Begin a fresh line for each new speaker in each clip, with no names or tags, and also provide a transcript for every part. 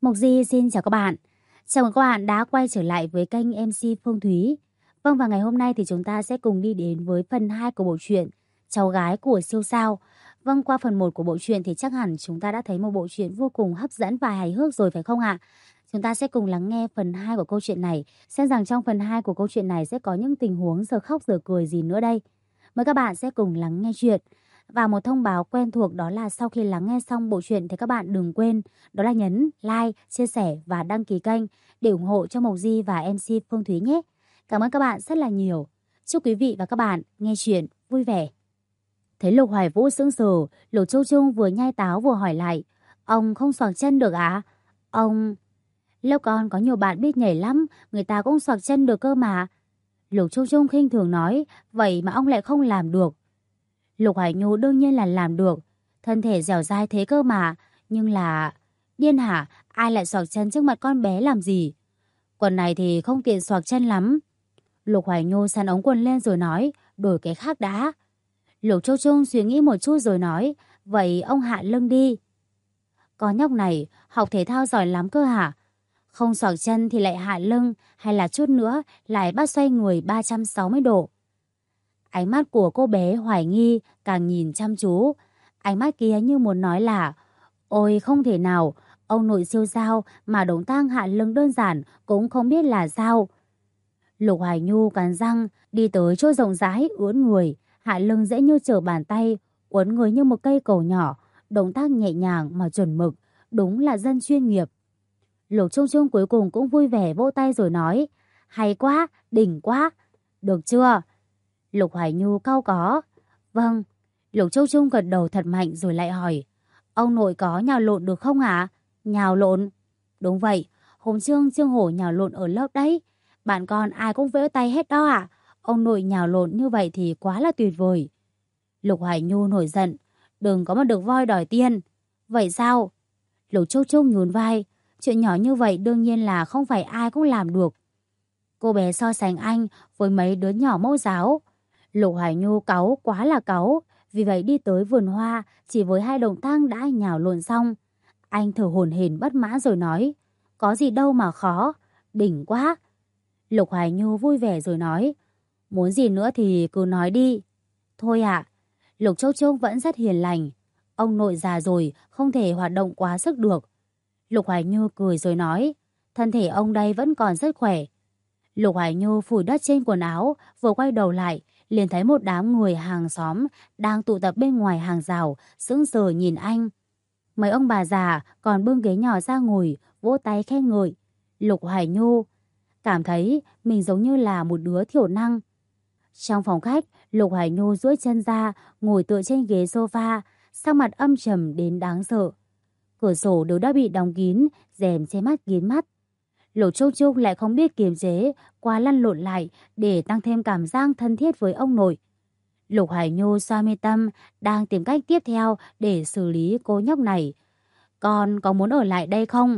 Mộc Di xin chào các bạn. Chào mừng các bạn đã quay trở lại với kênh MC Phương Thúy. Vâng, và ngày hôm nay thì chúng ta sẽ cùng đi đến với phần 2 của bộ truyện Cháu gái của siêu sao. Vâng, qua phần 1 của bộ truyện thì chắc hẳn chúng ta đã thấy một bộ truyện vô cùng hấp dẫn và hài hước rồi phải không ạ? Chúng ta sẽ cùng lắng nghe phần 2 của câu chuyện này, xem rằng trong phần 2 của câu chuyện này sẽ có những tình huống giờ khóc giờ cười gì nữa đây. Mời các bạn sẽ cùng lắng nghe chuyện. Và một thông báo quen thuộc đó là sau khi lắng nghe xong bộ truyện thì các bạn đừng quên đó là nhấn like, chia sẻ và đăng ký kênh để ủng hộ cho Mộc Di và MC Phương Thúy nhé. Cảm ơn các bạn rất là nhiều. Chúc quý vị và các bạn nghe chuyện vui vẻ. Thấy Lục Hoài Vũ sững sờ, Lục Châu Trung vừa nhai táo vừa hỏi lại. Ông không xoạc chân được à? Ông... Lớp con có nhiều bạn biết nhảy lắm, người ta cũng xoạc chân được cơ mà. Lục Châu Trung khinh thường nói, vậy mà ông lại không làm được. Lục Hải Nhu đương nhiên là làm được, thân thể dẻo dai thế cơ mà, nhưng là... Điên hả, ai lại xoạc chân trước mặt con bé làm gì? Quần này thì không tiện xoạc chân lắm. Lục Hải Nhu sắn ống quần lên rồi nói, đổi cái khác đã. Lục Châu Trung suy nghĩ một chút rồi nói, vậy ông hạ lưng đi. Con nhóc này, học thể thao giỏi lắm cơ hả? Không xoạc chân thì lại hạ lưng, hay là chút nữa lại bắt xoay người 360 độ. Ánh mắt của cô bé hoài nghi, càng nhìn chăm chú. Ánh mắt kia như muốn nói là, ôi không thể nào, ông nội siêu sao mà động tác hạ lưng đơn giản cũng không biết là sao. Lục Hoài Nhu cắn răng, đi tới chỗ rộng rãi, uốn người, hạ lưng dễ như trở bàn tay, uốn người như một cây cầu nhỏ, động tác nhẹ nhàng mà chuẩn mực, đúng là dân chuyên nghiệp. Lục Trung Trung cuối cùng cũng vui vẻ vỗ tay rồi nói, hay quá, đỉnh quá, được chưa? Lục Hoài Nhu cau có. Vâng. Lục Châu Trung gật đầu thật mạnh rồi lại hỏi, ông nội có nhào lộn được không ạ? Nhào lộn? Đúng vậy, hôm Trương Hổ nhào lộn ở lớp đấy. Bạn con ai cũng vỗ tay hết đó ạ. Ông nội nhào lộn như vậy thì quá là tuyệt vời. Lục Hoài Nhu nổi giận, đừng có mà được voi đòi tiền. Vậy sao? Lục Châu Trung nhún vai, chuyện nhỏ như vậy đương nhiên là không phải ai cũng làm được. Cô bé so sánh anh với mấy đứa nhỏ mẫu giáo. Lục Hoài Nhu cáu quá là cáu, vì vậy đi tới vườn hoa chỉ với 2 động tác đã nhào lộn xong. Anh thở hổn hển bất mãn rồi nói, có gì đâu mà khó, đỉnh quá. Lục Hoài Nhu vui vẻ rồi nói, muốn gì nữa thì cứ nói đi. Thôi ạ. Lục Châu Châu vẫn rất hiền lành, ông nội già rồi không thể hoạt động quá sức được. Lục Hoài Nhu cười rồi nói, thân thể ông đây vẫn còn rất khỏe. Lục Hoài Nhu phủi đất trên quần áo, vừa quay đầu lại liền thấy một đám người hàng xóm đang tụ tập bên ngoài hàng rào, sững sờ nhìn anh. Mấy ông bà già còn bưng ghế nhỏ ra ngồi, vỗ tay khen ngợi. Lục Hoài Nhu cảm thấy mình giống như là một đứa thiểu năng. Trong phòng khách, Lục Hoài Nhu duỗi chân ra, ngồi tựa trên ghế sofa, sắc mặt âm trầm đến đáng sợ. Cửa sổ đều đã bị đóng kín, rèm che mắt kín mắt. Lục Trúc Trúc lại không biết kiềm chế, quá lăn lộn lại để tăng thêm cảm giác thân thiết với ông nội. Lục Hải Nhu xoa mi tâm, đang tìm cách tiếp theo để xử lý cô nhóc này. Con có muốn ở lại đây không?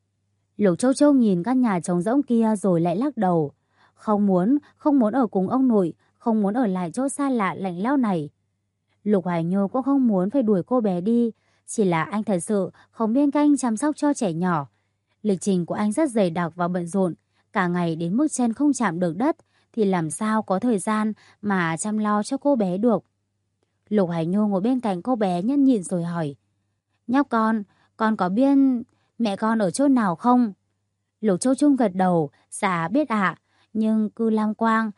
Lục Châu Châu nhìn căn nhà trống rỗng kia rồi lại lắc đầu. Không muốn ở cùng ông nội, không muốn ở lại chỗ xa lạ lạnh lẽo này. Lục Hải Nhu cũng không muốn phải đuổi cô bé đi, chỉ là anh thật sự không biết cách chăm sóc cho trẻ nhỏ. Lịch trình của anh rất dày đặc và bận rộn, cả ngày đến mức chân không chạm được đất thì làm sao có thời gian mà chăm lo cho cô bé được. Lục Hải Nhu ngồi bên cạnh cô bé nhẫn nhịn rồi hỏi, nhóc con có biết mẹ con ở chỗ nào không? Lục Châu Trung gật đầu, dạ biết ạ, nhưng cư Lam Quang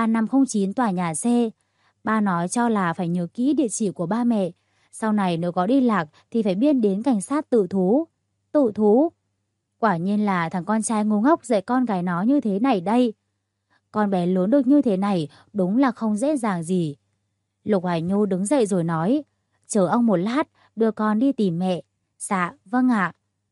3509 tòa nhà C. Ba nói cho là phải nhớ kỹ địa chỉ của ba mẹ, sau này nếu có đi lạc thì phải biết đến cảnh sát tự thú. Tự thú? Quả nhiên là thằng con trai ngu ngốc dạy con gái nó như thế này đây. Con bé lớn được như thế này đúng là không dễ dàng gì. Lục Hoài Nhu đứng dậy rồi nói, chờ ông một lát, đưa con đi tìm mẹ. Dạ, vâng ạ.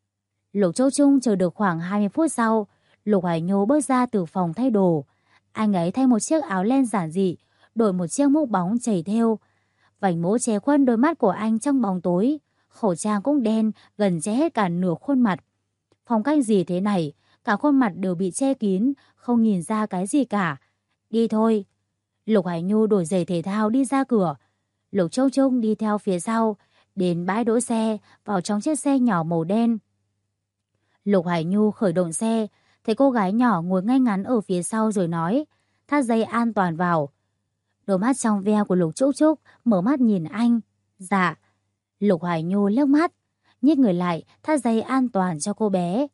Lục Châu Trung chờ được khoảng 20 phút sau, Lục Hoài Nhu bước ra từ phòng thay đồ. Anh ấy thay một chiếc áo len giản dị, đổi một chiếc mũ bóng chảy thêu. Vành mũ che khuất đôi mắt của anh trong bóng tối, khẩu trang cũng đen, gần che hết cả nửa khuôn mặt. Phong cách gì thế này, cả khuôn mặt đều bị che kín, không nhìn ra cái gì cả. Đi thôi. Lục Hải Nhu đổi giày thể thao đi ra cửa. Lục Châu Trung đi theo phía sau, đến bãi đỗ xe, vào trong chiếc xe nhỏ màu đen. Lục Hải Nhu khởi động xe, thấy cô gái nhỏ ngồi ngay ngắn ở phía sau rồi nói, thắt dây an toàn vào. Đôi mắt trong veo của Lục Trúc Trúc mở mắt nhìn anh. Dạ. Lục Hải Nhu liếc mắt, nhích người lại thắt dây an toàn cho cô bé.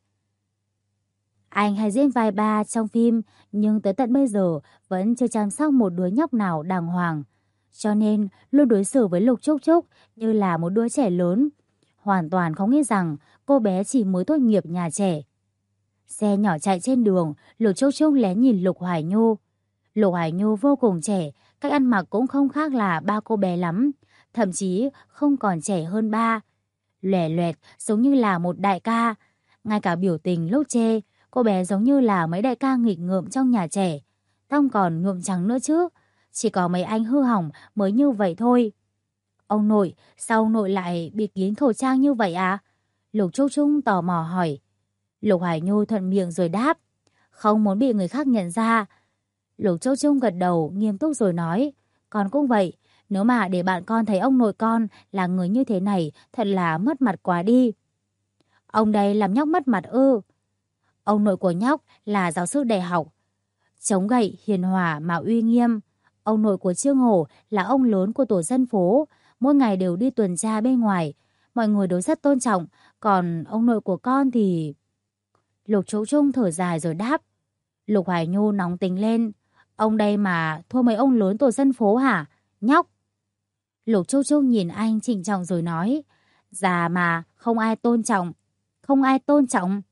Anh hay diễn vai ba trong phim, nhưng tới tận bây giờ vẫn chưa chăm sóc một đứa nhóc nào đàng hoàng. Cho nên luôn đối xử với Lục Trúc Trúc như là một đứa trẻ lớn. Hoàn toàn không nghĩ rằng cô bé chỉ mới tốt nghiệp nhà trẻ. Xe nhỏ chạy trên đường, Lục Trúc Trúc lén nhìn Lục Hải Nhu. Lục Hải Nhu vô cùng trẻ, cách ăn mặc cũng không khác là ba cô bé lắm. Thậm chí không còn trẻ hơn ba. Lòe loẹt giống như là một đại ca. Ngay cả biểu tình lúc chê, cô bé giống như là mấy đại ca nghịch ngợm trong nhà trẻ. Tóc còn nhuộm trắng nữa chứ. Chỉ có mấy anh hư hỏng mới như vậy thôi. Ông nội, sao ông nội lại bịt kín khẩu trang như vậy à? Lục Trúc Trúc tò mò hỏi. Lục Hải Nhu thuận miệng rồi đáp. Không muốn bị người khác nhận ra. Lục Trúc Trúc gật đầu nghiêm túc rồi nói. Con cũng vậy. Nếu mà để bạn con thấy ông nội con là người như thế này, thật là mất mặt quá đi. Ông đây làm nhóc mất mặt ư? Ông nội của nhóc là giáo sư đại học. Chống gậy, hiền hòa mà uy nghiêm. Ông nội của Trương Hổ là ông lớn của tổ dân phố. Mỗi ngày đều đi tuần tra bên ngoài. Mọi người đều rất tôn trọng. Còn ông nội của con thì... Lục Trúc Trúc thở dài rồi đáp. Lục Hải Nhu nóng tính lên. Ông đây mà thua mấy ông lớn tổ dân phố hả? Nhóc. Lục Trúc Trúc nhìn anh trịnh trọng rồi nói. Già mà không ai tôn trọng. Không ai tôn trọng.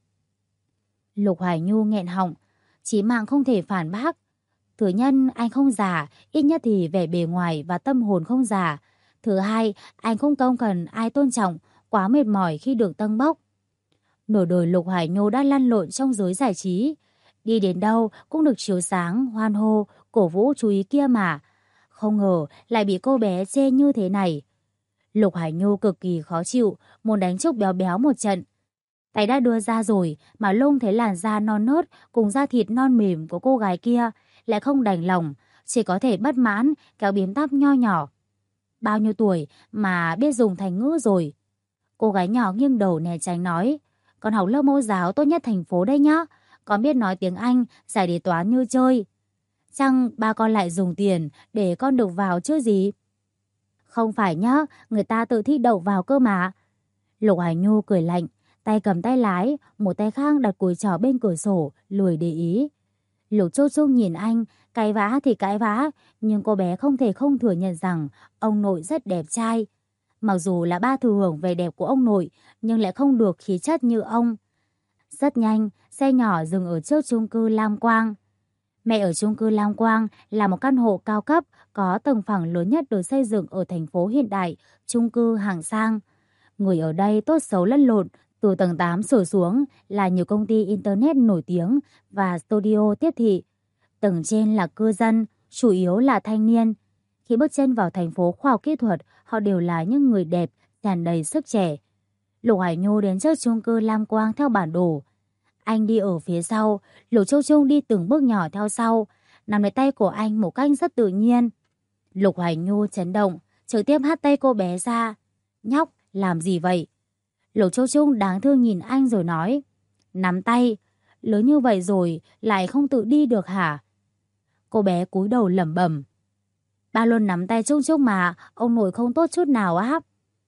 Lục Hải Nhu nghẹn họng. Chí mạng không thể phản bác. Thứ nhất, anh không già, ít nhất thì vẻ bề ngoài và tâm hồn không già. Thứ hai, anh không cần ai tôn trọng, quá mệt mỏi khi được tâng bốc. Nửa đời Lục Hải Nhu đã lăn lộn trong giới giải trí. Đi đến đâu cũng được chiếu sáng, hoan hô, cổ vũ chú ý kia mà. Không ngờ lại bị cô bé chê như thế này. Lục Hải Nhu cực kỳ khó chịu, muốn đánh Trúc béo béo một trận. Tay đã đưa ra rồi mà Lung thấy làn da non nớt cùng da thịt non mềm của cô gái kia lại không đành lòng, chỉ có thể bất mãn kéo biếm tóc nho nhỏ. Bao nhiêu tuổi mà biết dùng thành ngữ rồi. Cô gái nhỏ nghiêng đầu né tránh nói, con học lớp mẫu giáo tốt nhất thành phố đây nhá, con biết nói tiếng Anh, giải đề toán như chơi. Chăng ba con lại dùng tiền để con được vào chứ gì? Không phải nhá, người ta tự thi đậu vào cơ mà. Lục Hải Nhu cười lạnh, tay cầm tay lái, một tay khác đặt cùi chỏ bên cửa sổ, lười để ý. Lục Trúc Trúc nhìn anh, cãi vã thì cãi vã, nhưng cô bé không thể không thừa nhận rằng ông nội rất đẹp trai. Mặc dù là ba thừa hưởng về đẹp của ông nội, nhưng lại không được khí chất như ông. Rất nhanh, xe nhỏ dừng ở trước chung cư Lam Quang. Mẹ ở chung cư Lam Quang là một căn hộ cao cấp, có tầng phẳng lớn nhất được xây dựng ở thành phố hiện đại, chung cư hạng sang. Người ở đây tốt xấu lẫn lộn, từ tầng 8 trở xuống là nhiều công ty Internet nổi tiếng và studio tiếp thị. Tầng trên là cư dân, chủ yếu là thanh niên. Khi bước chân vào thành phố khoa học kỹ thuật, họ đều là những người đẹp, tràn đầy sức trẻ. Lục Hải Nhu đến trước chung cư Lam Quang theo bản đồ. Anh đi ở phía sau, Lục Trúc Trúc đi từng bước nhỏ theo sau, nắm lấy tay của anh một cách rất tự nhiên. Lục Hải Nhu chấn động, trực tiếp hất tay cô bé ra. Nhóc, làm gì vậy? Lục Trúc Trúc đáng thương nhìn anh rồi nói. Nắm tay, lớn như vậy rồi lại không tự đi được hả? Cô bé cúi đầu lẩm bẩm. Ba luôn nắm tay Trúc Trúc mà, ông nội không tốt chút nào á.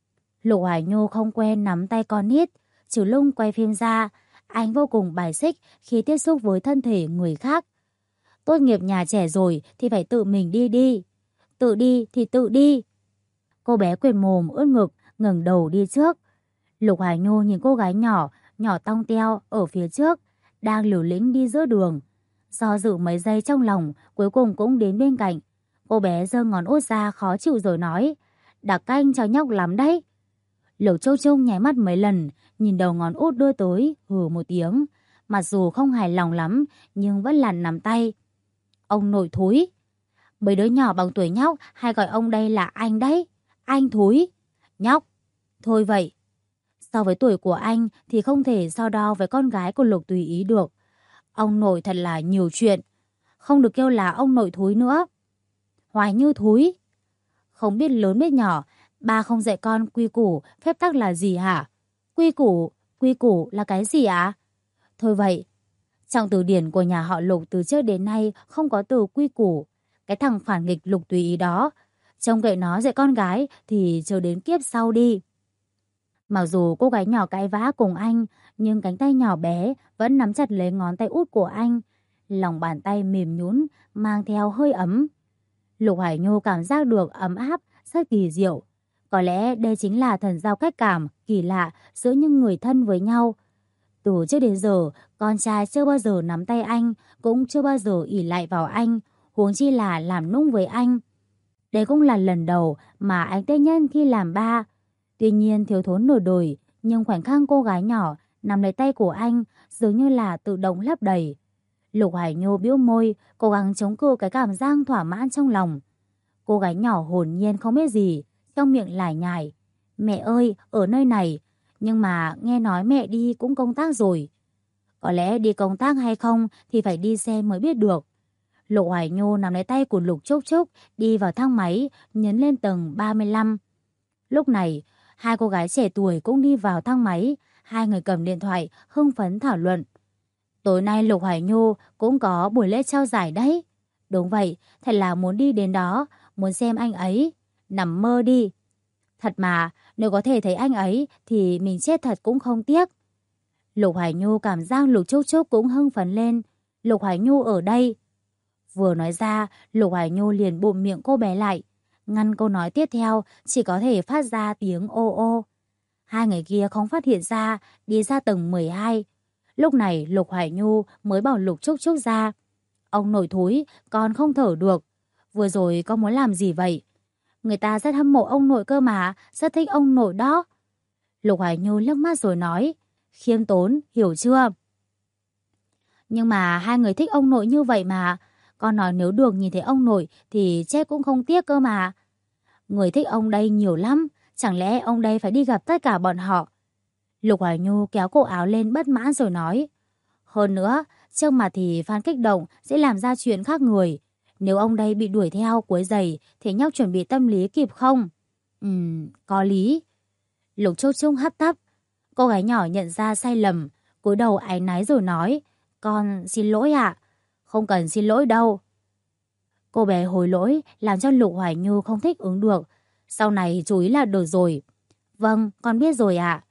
Lục Hải Nhu không quen nắm tay con nít, trừ Lung quay phim ra, anh vô cùng bài xích khi tiếp xúc với thân thể người khác. Tốt nghiệp nhà trẻ rồi thì phải tự mình đi đi. Tự đi thì tự đi. Cô bé quệt mồm ướt ngực, ngẩng đầu đi trước. Lục Hải Nhu nhìn cô gái nhỏ, nhỏ tong teo ở phía trước, đang liều lĩnh đi giữa đường. Do dự mấy giây trong lòng, cuối cùng cũng đến bên cạnh. Cô bé giơ ngón út ra khó chịu rồi nói, đặc canh cho nhóc lắm đấy. Lục Trúc Trúc nháy mắt mấy lần, nhìn đầu ngón út đưa tới, hừ một tiếng. Mặc dù không hài lòng lắm, nhưng vẫn là nắm tay. Ông nội thúi. Mấy đứa nhỏ bằng tuổi nhóc hay gọi ông đây là anh đấy. Anh thúi. Nhóc. Thôi vậy. So với tuổi của anh thì không thể so đo với con gái của Lục Tùy Ý được. Ông nội thật là nhiều chuyện. Không được kêu là ông nội thúi nữa. Hoài Như thúi. Không biết lớn biết nhỏ, ba không dạy con quy củ, phép tắc là gì hả? Quy củ là cái gì ạ? Thôi vậy, trong từ điển của nhà họ Lục từ trước đến nay không có từ quy củ. Cái thằng phản nghịch Lục tùy ý đó, trông kệ nó dạy con gái thì chờ đến kiếp sau đi. Mặc dù cô gái nhỏ cãi vã cùng anh, nhưng cánh tay nhỏ bé vẫn nắm chặt lấy ngón tay út của anh. Lòng bàn tay mềm nhũn, mang theo hơi ấm. Lục Hải Nhu cảm giác được ấm áp, rất kỳ diệu. Có lẽ đây chính là thần giao cách cảm kỳ lạ giữa những người thân với nhau. Từ trước đến giờ, con trai chưa bao giờ nắm tay anh, cũng chưa bao giờ ỷ lại vào anh, huống chi là làm nũng với anh. Đây cũng là lần đầu mà anh tết nhân khi làm ba. Tuy nhiên thiếu thốn nửa đời, nhưng khoảnh khắc cô gái nhỏ nắm lấy tay của anh dường như là tự động lấp đầy. Lục Hải Nhu bĩu môi, cố gắng chống cự cái cảm giác thỏa mãn trong lòng. Cô gái nhỏ hồn nhiên không biết gì, trong miệng lải nhải. Mẹ ơi, ở nơi này, nhưng mà nghe nói mẹ đi cũng công tác rồi. Có lẽ đi công tác hay không thì phải đi xem mới biết được. Lục Hải Nhu nắm lấy tay của Lục Trúc Trúc, đi vào thang máy, nhấn lên tầng 35. Lúc này, hai cô gái trẻ tuổi cũng đi vào thang máy, hai người cầm điện thoại, hưng phấn thảo luận. Tối nay Lục Hải Nhu cũng có buổi lễ trao giải đấy. Đúng vậy, thật là muốn đi đến đó, muốn xem anh ấy. Nằm mơ đi. Thật mà, nếu có thể thấy anh ấy thì mình chết thật cũng không tiếc. Lục Hải Nhu cảm giác Lục Trúc Trúc cũng hưng phấn lên. Lục Hải Nhu ở đây. Vừa nói ra, Lục Hải Nhu liền bụm miệng cô bé lại. Ngăn câu nói tiếp theo, chỉ có thể phát ra tiếng ô ô. Hai người kia không phát hiện ra, đi ra tầng 12. Lúc này Lục Hải Nhu mới bảo Lục Trúc Trúc ra. Ông nội thúi, con không thở được. Vừa rồi con muốn làm gì vậy? Người ta rất hâm mộ ông nội cơ mà, rất thích ông nội đó. Lục Hải Nhu liếc mắt rồi nói. Khiêm tốn, hiểu chưa? Nhưng mà hai người thích ông nội như vậy mà. Con nói nếu được nhìn thấy ông nội thì chết cũng không tiếc cơ mà. Người thích ông đây nhiều lắm. Chẳng lẽ ông đây phải đi gặp tất cả bọn họ? Lục Hoài Nhu kéo cổ áo lên bất mãn rồi nói. Hơn nữa, trước mặt thì fan kích động sẽ làm ra chuyện khác người. Nếu ông đây bị đuổi theo quấy rầy thì nhóc chuẩn bị tâm lý kịp không? Có lý. Lục Trúc Trúc hấp tấp. Cô gái nhỏ nhận ra sai lầm, cúi đầu áy náy rồi nói. Con xin lỗi ạ. Không cần xin lỗi đâu. Cô bé hối lỗi làm cho Lục Hoài Nhu không thích ứng được. Sau này chú ý là được rồi. Vâng, con biết rồi ạ.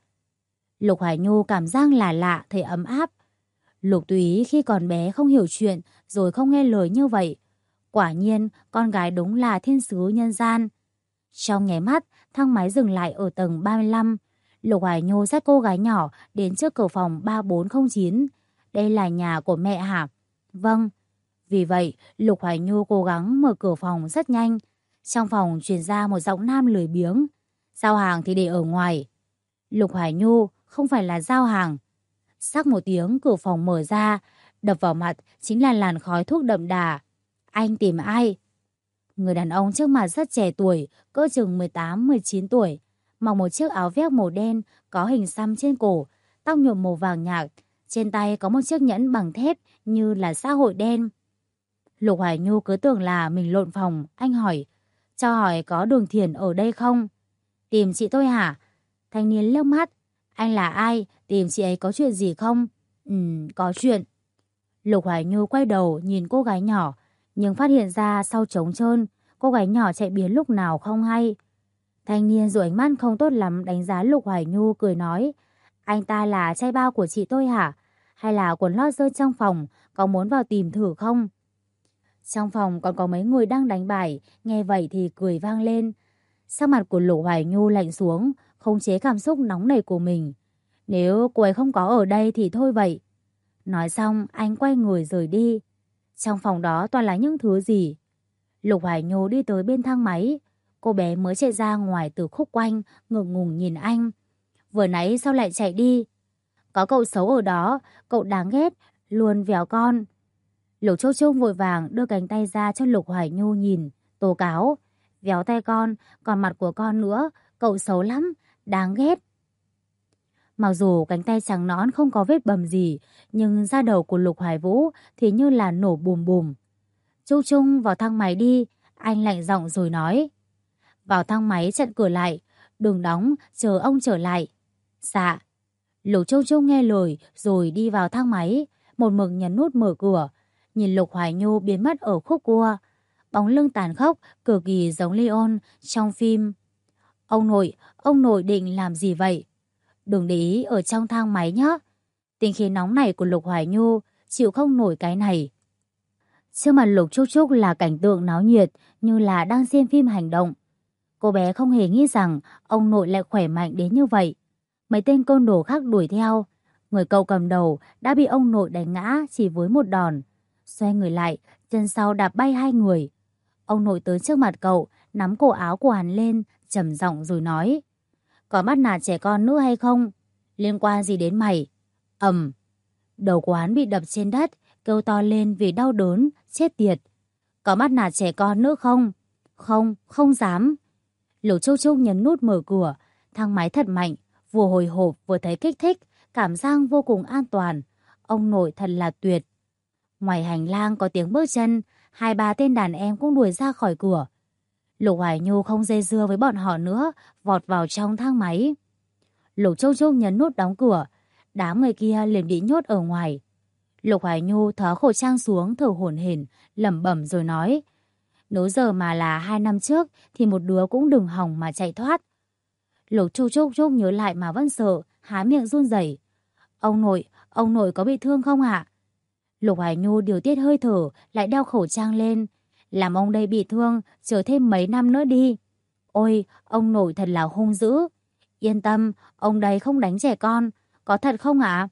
Lục Hoài Nhu cảm giác là lạ, thấy ấm áp. Lục Túy khi còn bé không hiểu chuyện rồi không nghe lời như vậy. Quả nhiên con gái đúng là thiên sứ nhân gian. Trong nháy mắt, thang máy dừng lại ở tầng 35. Lục Hoài Nhu dắt cô gái nhỏ đến trước cửa phòng 3409. Đây là nhà của mẹ hả? Vâng. Vì vậy, Lục Hoài Nhu cố gắng mở cửa phòng rất nhanh. Trong phòng truyền ra một giọng nam lười biếng. Giao hàng thì để ở ngoài. Lục Hoài Nhu không phải là giao hàng. Sắc một tiếng cửa phòng mở ra, đập vào mặt chính là làn khói thuốc đậm đà. Anh tìm ai? Người đàn ông trước mặt rất trẻ tuổi, cỡ chừng 18-19 tuổi, mặc một chiếc áo vest màu đen có hình xăm trên cổ, tóc nhuộm màu vàng nhạt, trên tay có một chiếc nhẫn bằng thép như là xã hội đen. Lục Hoài Nhu cứ tưởng là mình lộn phòng, anh hỏi, cho hỏi có Đường Thiển ở đây không? Tìm chị tôi hả? Thanh niên liếc mắt, anh là ai? Tìm chị ấy có chuyện gì không? Có chuyện. Lục Hoài Nhu quay đầu nhìn cô gái nhỏ, nhưng phát hiện ra sau trống trơn, cô gái nhỏ chạy biến lúc nào không hay. Thanh niên rồi ánh mắt không tốt lắm đánh giá Lục Hoài Nhu cười nói, anh ta là trai bao của chị tôi hả? Hay là quần lót rơi trong phòng, có muốn vào tìm thử không? Trong phòng còn có mấy người đang đánh bài, nghe vậy thì cười vang lên. Sắc mặt của Lục Hoài Nhu lạnh xuống, khống chế cảm xúc nóng nảy của mình. Nếu cô ấy không có ở đây thì thôi vậy. Nói xong anh quay người rời đi. Trong phòng đó toàn là những thứ gì? Lục Hoài Nhu đi tới bên thang máy. Cô bé mới chạy ra ngoài từ khúc quanh, ngượng ngùng nhìn anh. Vừa nãy sao lại chạy đi? Có cậu xấu ở đó, cậu đáng ghét, luôn véo con. Lục Trúc Trúc vội vàng đưa cánh tay ra cho Lục Hoài Nhu nhìn, tố cáo. Véo tay con, còn mặt của con nữa, cậu xấu lắm, đáng ghét. Mặc dù cánh tay trắng nõn không có vết bầm gì, nhưng da đầu của Lục Hoài Vũ thì như là nổ bùm bùm. Trúc Trung vào thang máy đi, anh lạnh giọng rồi nói. Vào thang máy chặn cửa lại, đừng đóng, chờ ông trở lại. Dạ. Lục Châu Châu nghe lời rồi đi vào thang máy, một mực nhấn nút mở cửa, nhìn Lục Hoài Nhu biến mất ở khúc cua. Bóng lưng tàn khốc, cực kỳ giống Leon trong phim. Ông nội định làm gì vậy? Đừng để ý ở trong thang máy nhé. Tính khí nóng này của Lục Hoài Nhu chịu không nổi cái này. Trước mặt Lục Trúc Trúc là cảnh tượng náo nhiệt như là đang xem phim hành động. Cô bé không hề nghĩ rằng ông nội lại khỏe mạnh đến như vậy. Mấy tên côn đồ khác đuổi theo. Người cậu cầm đầu đã bị ông nội đánh ngã chỉ với một đòn. Xoay người lại, chân sau đạp bay hai người. Ông nội tới trước mặt cậu, nắm cổ áo của hắn lên, trầm giọng rồi nói: Có bắt nạt trẻ con nữa hay không? Liên quan gì đến mày? Ầm. Đầu của hắn bị đập trên đất, kêu to lên vì đau đớn, chết tiệt. Có bắt nạt trẻ con nữa không? Không, không dám. Lục Châu Châu nhấn nút mở cửa, thang máy thật mạnh, vừa hồi hộp vừa thấy kích thích, cảm giác vô cùng an toàn. Ông nội thật là tuyệt. Ngoài hành lang có tiếng bước chân, 2-3 tên đàn em cũng đuổi ra khỏi cửa. Lục Hoài Nhu không dây dưa với bọn họ nữa, vọt vào trong thang máy. Lục Châu Châu nhấn nút đóng cửa, đám người kia liền bị nhốt ở ngoài. Lục Hoài Nhu tháo khẩu trang xuống, thở hổn hển, lẩm bẩm rồi nói: Nếu giờ mà là 2 năm trước thì một đứa cũng đừng hòng mà chạy thoát. Lục Châu Châu nhớ lại mà vẫn sợ, há miệng run rẩy. Ông nội có bị thương không ạ? Lục Hoài Nhu điều tiết hơi thở, lại đeo khẩu trang lên. Làm ông đây bị thương, chờ thêm mấy năm nữa đi. Ôi, ông nội thật là hung dữ. Yên tâm, ông đây không đánh trẻ con. Có thật không ạ?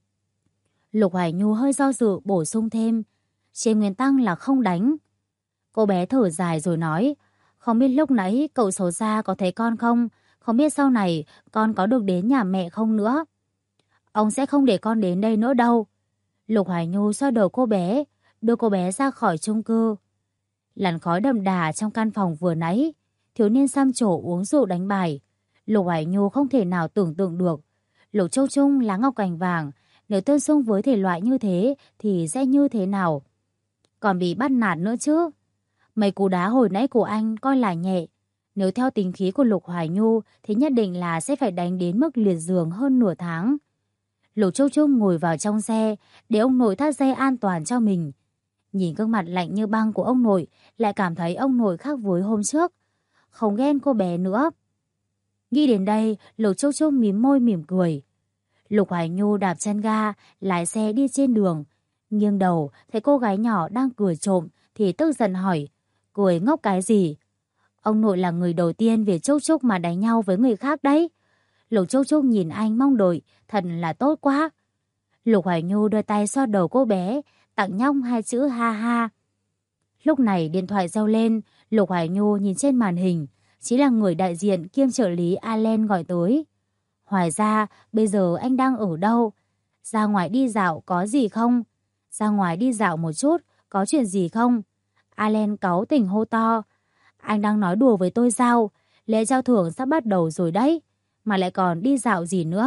Lục Hoài Nhu hơi do dự bổ sung thêm: Trên nguyên tắc là không đánh. Cô bé thở dài rồi nói: Không biết lúc nãy cậu xấu xa có thấy con không? Không biết sau này con có được đến nhà mẹ không nữa? Ông sẽ không để con đến đây nữa đâu. Lục Hoài Nhu xoa đầu cô bé, đưa cô bé ra khỏi chung cư. Làn khói đậm đà trong căn phòng vừa nãy, thiếu niên xăm trổ uống rượu đánh bài. Lục Hoài Nhu không thể nào tưởng tượng được Lục Châu Trung lá ngọc cành vàng nếu tương xung với thể loại như thế thì sẽ như thế nào. Còn bị bắt nạt nữa chứ. Mấy cú đá hồi nãy của anh coi là nhẹ. Nếu theo tính khí của Lục Hoài Nhu thì nhất định là sẽ phải đánh đến mức liệt giường hơn nửa tháng. Lục Châu Trung ngồi vào trong xe để ông nội thắt dây an toàn cho mình. Nhìn gương mặt lạnh như băng của ông nội, lại cảm thấy ông nội khác với hôm trước. Không ghen cô bé nữa. Nghĩ đến đây, Lục Châu Trung mím môi mỉm cười. Lục Hoài Nhu đạp chân ga, lái xe đi trên đường. Nghiêng đầu, thấy cô gái nhỏ đang cười trộm thì tức giận hỏi: Cười ngốc cái gì? Ông nội là người đầu tiên vì Trúc Trúc mà đánh nhau với người khác đấy. Lục Trúc Trúc nhìn anh mong đợi, thật là tốt quá. Lục Hoài Nhu đưa tay xoa đầu cô bé, tặng nhóc 2 chữ ha ha. Lúc này điện thoại reo lên, Lục Hoài Nhu nhìn trên màn hình, chỉ là người đại diện kiêm trợ lý Allen gọi tới. Hoài ra, bây giờ anh đang ở đâu? Ra ngoài đi dạo có gì không? Ra ngoài đi dạo một chút, có chuyện gì không? Allen cáu tỉnh hô to: Anh đang nói đùa với tôi sao? Lễ trao thưởng sắp bắt đầu rồi đấy, mà lại còn đi dạo gì nữa?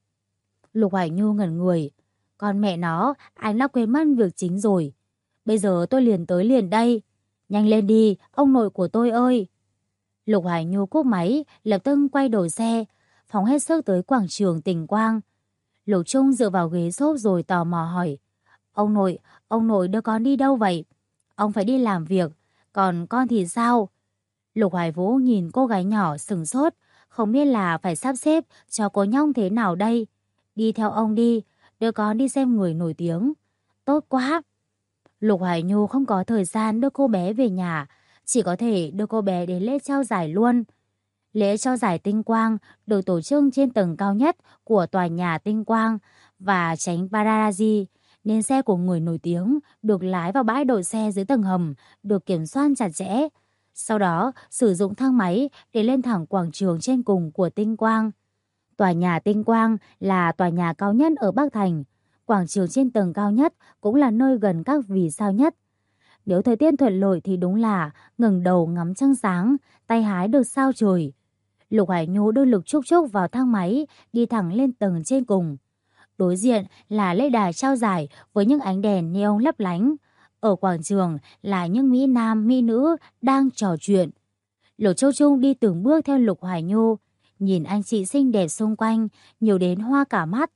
Lục Hoài Nhu ngẩn người. Con mẹ nó, anh đã quên mất việc chính rồi. Bây giờ tôi liền tới liền đây. Nhanh lên đi, ông nội của tôi ơi. Lục Hoài Nhu cúp máy, lập tức quay đầu xe, phóng hết sức tới quảng trường Tỉnh Quang. Lục Trung dựa vào ghế xốp rồi tò mò hỏi: ông nội đưa con đi đâu vậy? Ông phải đi làm việc, còn con thì sao? Lục Hoài Vũ nhìn cô gái nhỏ sửng sốt, không biết là phải sắp xếp cho cô nhóc thế nào đây. Đi theo ông đi, đưa con đi xem người nổi tiếng. Tốt quá. Lục Hoài Nhu không có thời gian đưa cô bé về nhà, chỉ có thể đưa cô bé đến lễ trao giải luôn. Lễ trao giải Tinh Quang được tổ chức trên tầng cao nhất của tòa nhà Tinh Quang và tránh paparazzi, nên xe của người nổi tiếng được lái vào bãi đậu xe dưới tầng hầm, được kiểm soát chặt chẽ. Sau đó sử dụng thang máy để lên thẳng quảng trường trên cùng của Tinh Quang. Tòa nhà Tinh Quang là tòa nhà cao nhất ở Bắc Thành. Quảng trường trên tầng cao nhất cũng là nơi gần các vì sao nhất. Nếu thời tiết thuận lợi thì đúng là ngẩng đầu ngắm trăng sáng, tay hái được sao trời. Lục Hải Nhu đưa Lục Trúc Trúc vào thang máy, đi thẳng lên tầng trên cùng. Đối diện là lễ đài trao giải với những ánh đèn neon lấp lánh. Ở quảng trường là những mỹ nam mỹ nữ đang trò chuyện. Lục Châu Trung đi từng bước theo Lục Hoài Nhu, nhìn anh chị xinh đẹp xung quanh, nhiều đến hoa cả mắt.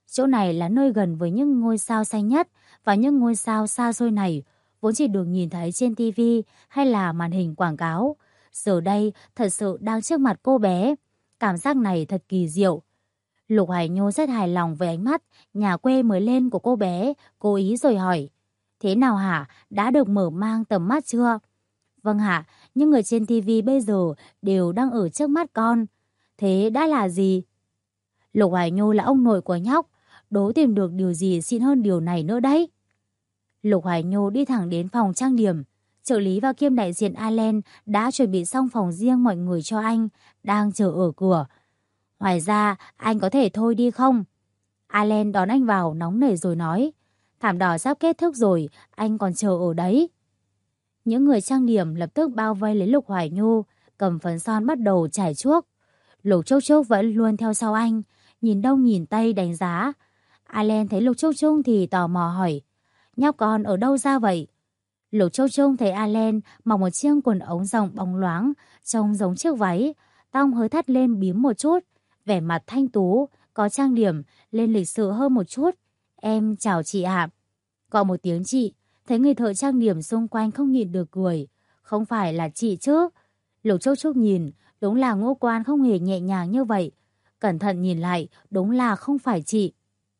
Chỗ này là nơi gần với những ngôi sao xanh nhất, và những ngôi sao xa xôi này vốn chỉ được nhìn thấy trên TV hay là màn hình quảng cáo. Giờ đây thật sự đang trước mặt cô bé. Cảm giác này thật kỳ diệu. Lục Hải Nhô rất hài lòng với ánh mắt nhà quê mới lên của cô bé, cố ý rồi hỏi: thế nào hả? Đã được mở mang tầm mắt chưa? Vâng ạ, những người trên TV bây giờ đều đang ở trước mắt con. Thế đã là gì? Lục Hải Nhô là ông nội của nhóc, đố tìm được điều gì xịn hơn điều này nữa đấy. Lục Hải Nhô đi thẳng đến phòng trang điểm. Trợ lý và kiêm đại diện Ireland đã chuẩn bị xong phòng riêng mọi người cho anh, đang chờ ở cửa. Ngoài ra, anh có thể thôi đi không? Ireland đón anh vào nóng nảy rồi nói: thảm đỏ sắp kết thúc rồi, anh còn chờ ở đấy. Những người trang điểm lập tức bao vây lấy Lục Hải Nhô, cầm phấn son bắt đầu chải chuốt. Lục Trúc Trúc vẫn luôn theo sau anh, nhìn đông nhìn tây đánh giá. Ireland thấy Lục Trúc Trúc thì tò mò hỏi: nhóc con ở đâu ra vậy? Lục Trúc Trúc thấy Ireland mặc một chiếc quần ống rộng bóng loáng, trông giống chiếc váy, tóc hơi thắt lên bím một chút, vẻ mặt thanh tú, có trang điểm, lên lịch sự hơn một chút. Em chào chị ạ. Gọi một tiếng chị, thấy người thợ trang điểm xung quanh không nhịn được cười. Không phải là chị chứ? Lục Trúc Trúc nhìn, đúng là ngũ quan không hề nhẹ nhàng như vậy. Cẩn thận nhìn lại, đúng là không phải chị.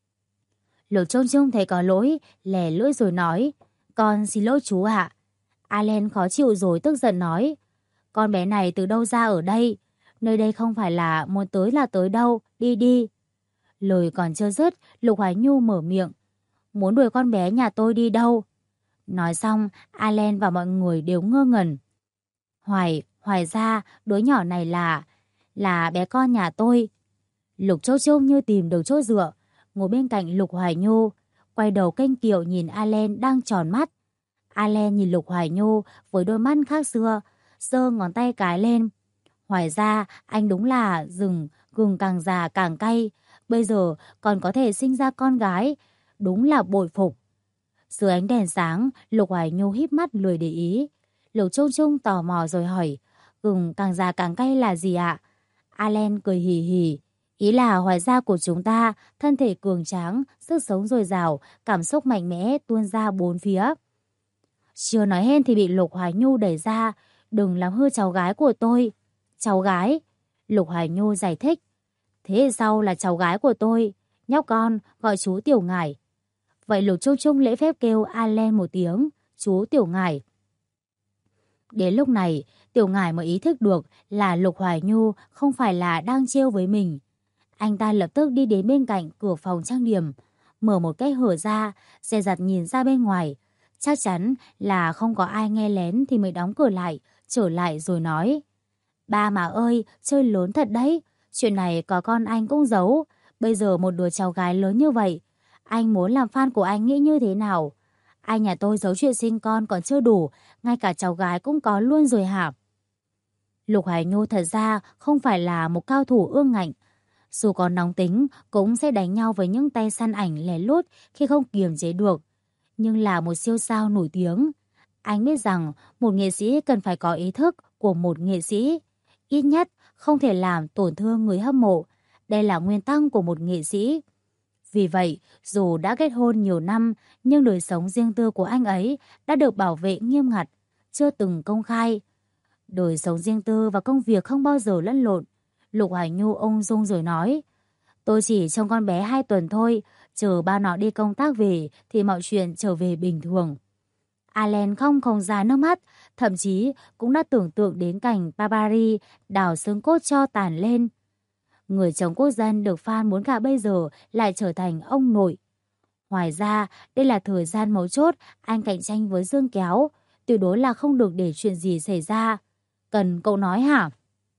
Lục Trúc Trúc thấy có lỗi, lè lưỡi rồi nói: con xin lỗi chú ạ. Allen khó chịu rồi tức giận nói: con bé này từ đâu ra ở đây? Nơi đây không phải là muốn tới là tới đâu, đi đi. Lời còn chưa dứt, Lục Hoài Nhu mở miệng: muốn đuổi con bé nhà tôi đi đâu? Nói xong, Allen và mọi người đều ngơ ngẩn. Hoài ra, đứa nhỏ này là bé con nhà tôi. Lục Trúc Trúc như tìm được chỗ dựa, ngồi bên cạnh Lục Hoài Nhu, quay đầu kênh kiệu nhìn Allen đang tròn mắt. Allen nhìn Lục Hoài Nhu với đôi mắt khác xưa, giơ ngón tay cái lên. Hoài ra, anh đúng là gừng càng già càng cay, bây giờ còn có thể sinh ra con gái, đúng là bội phục. Dưới ánh đèn sáng, Lục Hoài Nhu híp mắt lười để ý. Lục Trung Trung tò mò rồi hỏi: gừng càng già càng cay là gì ạ? Allen cười hì hì: ý là Hoài gia của chúng ta, thân thể cường tráng, sức sống dồi dào, cảm xúc mạnh mẽ tuôn ra bốn phía. Chưa nói hết thì bị Lục Hoài Nhu đẩy ra: đừng làm hư cháu gái của tôi. Cháu gái? Lục Hoài Nhu giải thích: thế sau là cháu gái của tôi, nhóc con gọi chú Tiểu Ngải. Vậy Lục Trung Trung lễ phép kêu Allen một tiếng: chú Tiểu Ngải. Đến lúc này, Tiểu Ngải mới ý thức được là Lục Hoài Nhu không phải là đang trêu với mình. Anh ta lập tức đi đến bên cạnh cửa phòng trang điểm, mở một cái hở ra, dè dặt nhìn ra bên ngoài. Chắc chắn là không có ai nghe lén thì mới đóng cửa lại, trở lại rồi nói: ba mà ơi, chơi lớn thật đấy. Chuyện này có con anh cũng giấu. Bây giờ một đứa cháu gái lớn như vậy, anh muốn làm fan của anh nghĩ như thế nào? Anh nhà tôi giấu chuyện sinh con còn chưa đủ, ngay cả cháu gái cũng có luôn rồi hả? Lục Hải Nhu thật ra không phải là một cao thủ ương ngạnh. Dù có nóng tính, cũng sẽ đánh nhau với những tay săn ảnh lén lút khi không kiềm chế được. Nhưng là một siêu sao nổi tiếng. Anh biết rằng một nghệ sĩ cần phải có ý thức của một nghệ sĩ. Ít nhất không thể làm tổn thương người hâm mộ. Đây là nguyên tắc của một nghệ sĩ. Vì vậy, dù đã kết hôn nhiều năm, nhưng đời sống riêng tư của anh ấy đã được bảo vệ nghiêm ngặt, chưa từng công khai. Đời sống riêng tư và công việc không bao giờ lẫn lộn. Lục Hải Nhu ung dung rồi nói: tôi chỉ trông con bé 2 tuần thôi, chờ ba nó đi công tác về thì mọi chuyện trở về bình thường. Allen không ra nước mắt, thậm chí cũng đã tưởng tượng đến cảnh Babari đào xương cốt cho tàn lên. Người chồng quốc dân được fan muốn gả bây giờ lại trở thành ông nội. Ngoài ra, đây là thời gian mấu chốt anh cạnh tranh với Dương Kéo, tuyệt đối là không được để chuyện gì xảy ra. Cần cậu nói hả?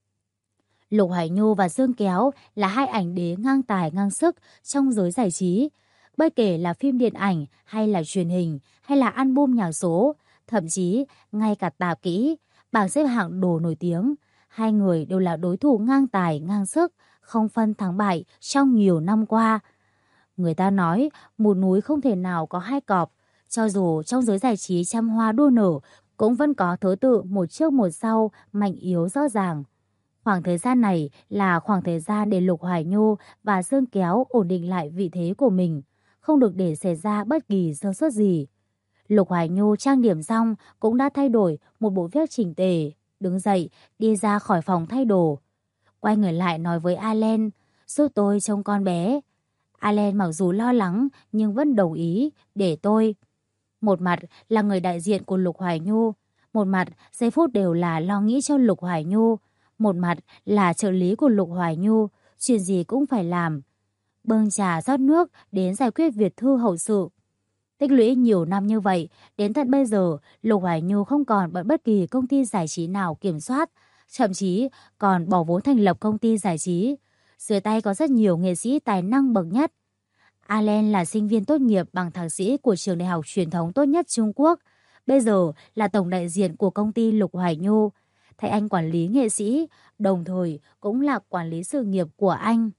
Lục Hải Nhu và Dương Kéo là hai ảnh đế ngang tài ngang sức trong giới giải trí. Bất kể là phim điện ảnh hay là truyền hình hay là album nhạc số, thậm chí ngay cả tạp kỹ, bảng xếp hạng đồ nổi tiếng, hai người đều là đối thủ ngang tài ngang sức, không phân thắng bại trong nhiều năm qua. Người ta nói một núi không thể nào có hai cọp, cho dù trong giới giải trí trăm hoa đua nở cũng vẫn có thứ tự một trước một sau, mạnh yếu rõ ràng. Khoảng thời gian này là khoảng thời gian để Lục Hoài Nhu và Dương Kéo ổn định lại vị thế của mình, không được để xảy ra bất kỳ sơ suất gì. Lục Hoài Nhu trang điểm xong cũng đã thay đổi một bộ vest chỉnh tề, đứng dậy đi ra khỏi phòng thay đồ. Quay người lại nói với Allen, giúp tôi trông con bé. Allen mặc dù lo lắng nhưng vẫn đồng ý để tôi. Một mặt là người đại diện của Lục Hoài Nhu, một mặt giây phút đều là lo nghĩ cho Lục Hoài Nhu, một mặt là trợ lý của Lục Hoài Nhu, chuyện gì cũng phải làm. Bưng trà rót nước đến giải quyết việc thư hậu sự. Tích lũy nhiều năm như vậy, đến tận bây giờ, Lục Hoài Nhu không còn bận bất kỳ công ty giải trí nào kiểm soát, thậm chí còn bỏ vốn thành lập công ty giải trí. Dưới tay có rất nhiều nghệ sĩ tài năng bậc nhất. Allen là sinh viên tốt nghiệp bằng thạc sĩ của trường đại học truyền thống tốt nhất Trung Quốc, bây giờ là tổng đại diện của công ty Lục Hoài Nhu. Thay anh quản lý nghệ sĩ, đồng thời cũng là quản lý sự nghiệp của anh.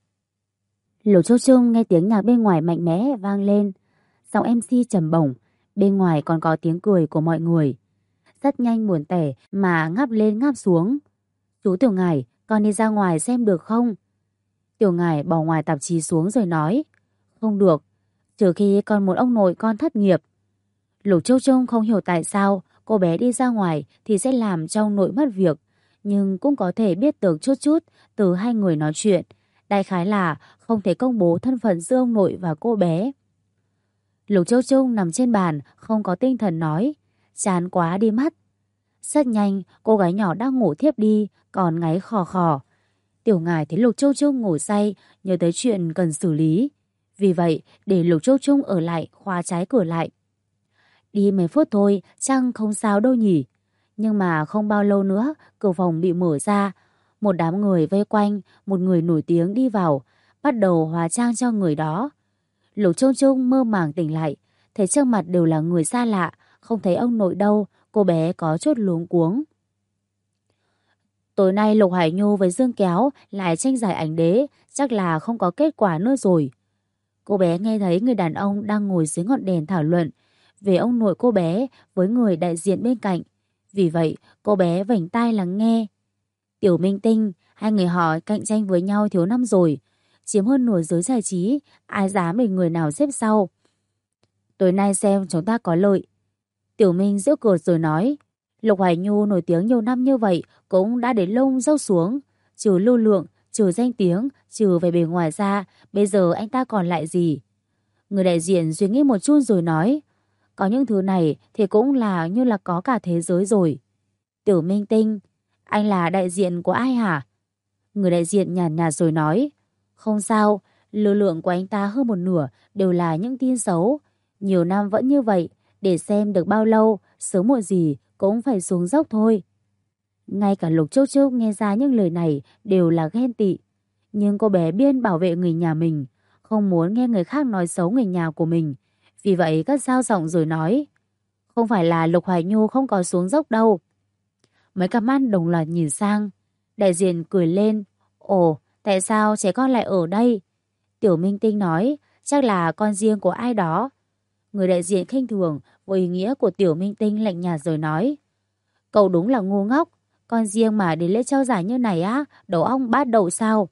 Lục Châu Trung nghe tiếng nhạc bên ngoài mạnh mẽ vang lên. Giọng MC trầm bổng, bên ngoài còn có tiếng cười của mọi người. Rất nhanh buồn tẻ mà ngáp lên ngáp xuống. Chú Tiểu Ngải, con đi ra ngoài xem được không? Tiểu Ngải bỏ ngoài tạp chí xuống rồi nói, không được, trừ khi con muốn ông nội con thất nghiệp. Lục Châu Trung không hiểu tại sao cô bé đi ra ngoài thì sẽ làm cho ông nội mất việc, nhưng cũng có thể biết được chút chút từ hai người nói chuyện. Đại khái là không thể công bố thân phận giữa ông nội và cô bé. Lục Châu Trung nằm trên bàn, không có tinh thần nói, chán quá đi mất. Rất nhanh, cô gái nhỏ đang ngủ thiếp đi, còn ngáy khò khò. Tiểu Ngải thấy Lục Châu Trung ngủ say, nhớ tới chuyện cần xử lý. Vì vậy, để Lục Châu Trung ở lại, khóa trái cửa lại. Đi mấy phút thôi, chắc không sao đâu nhỉ. Nhưng mà không bao lâu nữa, cửa phòng bị mở ra. Một đám người vây quanh, một người nổi tiếng đi vào, bắt đầu hóa trang cho người đó. Lục Châu Trung mơ màng tỉnh lại, thấy trước mặt đều là người xa lạ, không thấy ông nội đâu, cô bé có chút luống cuống. Tối nay Lục Hải Nhu với Dương Kéo lại tranh giải ảnh đế, chắc là không có kết quả nữa rồi. Cô bé nghe thấy người đàn ông đang ngồi dưới ngọn đèn thảo luận về ông nội cô bé với người đại diện bên cạnh. Vì vậy, cô bé vểnh tai lắng nghe. Tiểu Minh Tinh, hai người họ cạnh tranh với nhau thiếu năm rồi, chiếm hơn nửa giới giải trí, ai dám để người nào xếp sau. Tối nay xem chúng ta có lợi. Tiểu Minh giễu cợt rồi nói, Lục Hoài Nhu nổi tiếng nhiều năm như vậy cũng đã để lông râu xuống, trừ lưu lượng, trừ danh tiếng, trừ về bề ngoài ra, bây giờ anh ta còn lại gì? Người đại diện suy nghĩ một chút rồi nói, có những thứ này thì cũng là như là có cả thế giới rồi. Tiểu Minh Tinh, anh là đại diện của ai hả? Người đại diện nhàn nhạt rồi nói, không sao, lưu lượng của anh ta hơn một nửa đều là những tin xấu. Nhiều năm vẫn như vậy, để xem được bao lâu, sớm muộn gì cũng phải xuống dốc thôi. Ngay cả Lục Châu Châu nghe ra những lời này đều là ghen tị. Nhưng cô bé biên bảo vệ người nhà mình, không muốn nghe người khác nói xấu người nhà của mình. Vì vậy cất cao giọng rồi nói, không phải là Lục Hoài Nhu không có xuống dốc đâu. Mấy cặp mắt đồng loạt nhìn sang. Đại diện cười lên, ồ, tại sao trẻ con lại ở đây? Tiểu Minh Tinh nói, chắc là con riêng của ai đó. Người đại diện khinh thường vô ý nghĩa của Tiểu Minh Tinh lạnh nhạt rồi nói, cậu đúng là ngu ngốc, con riêng mà đến lễ trao giải như này á, đầu óc bát đậu sao?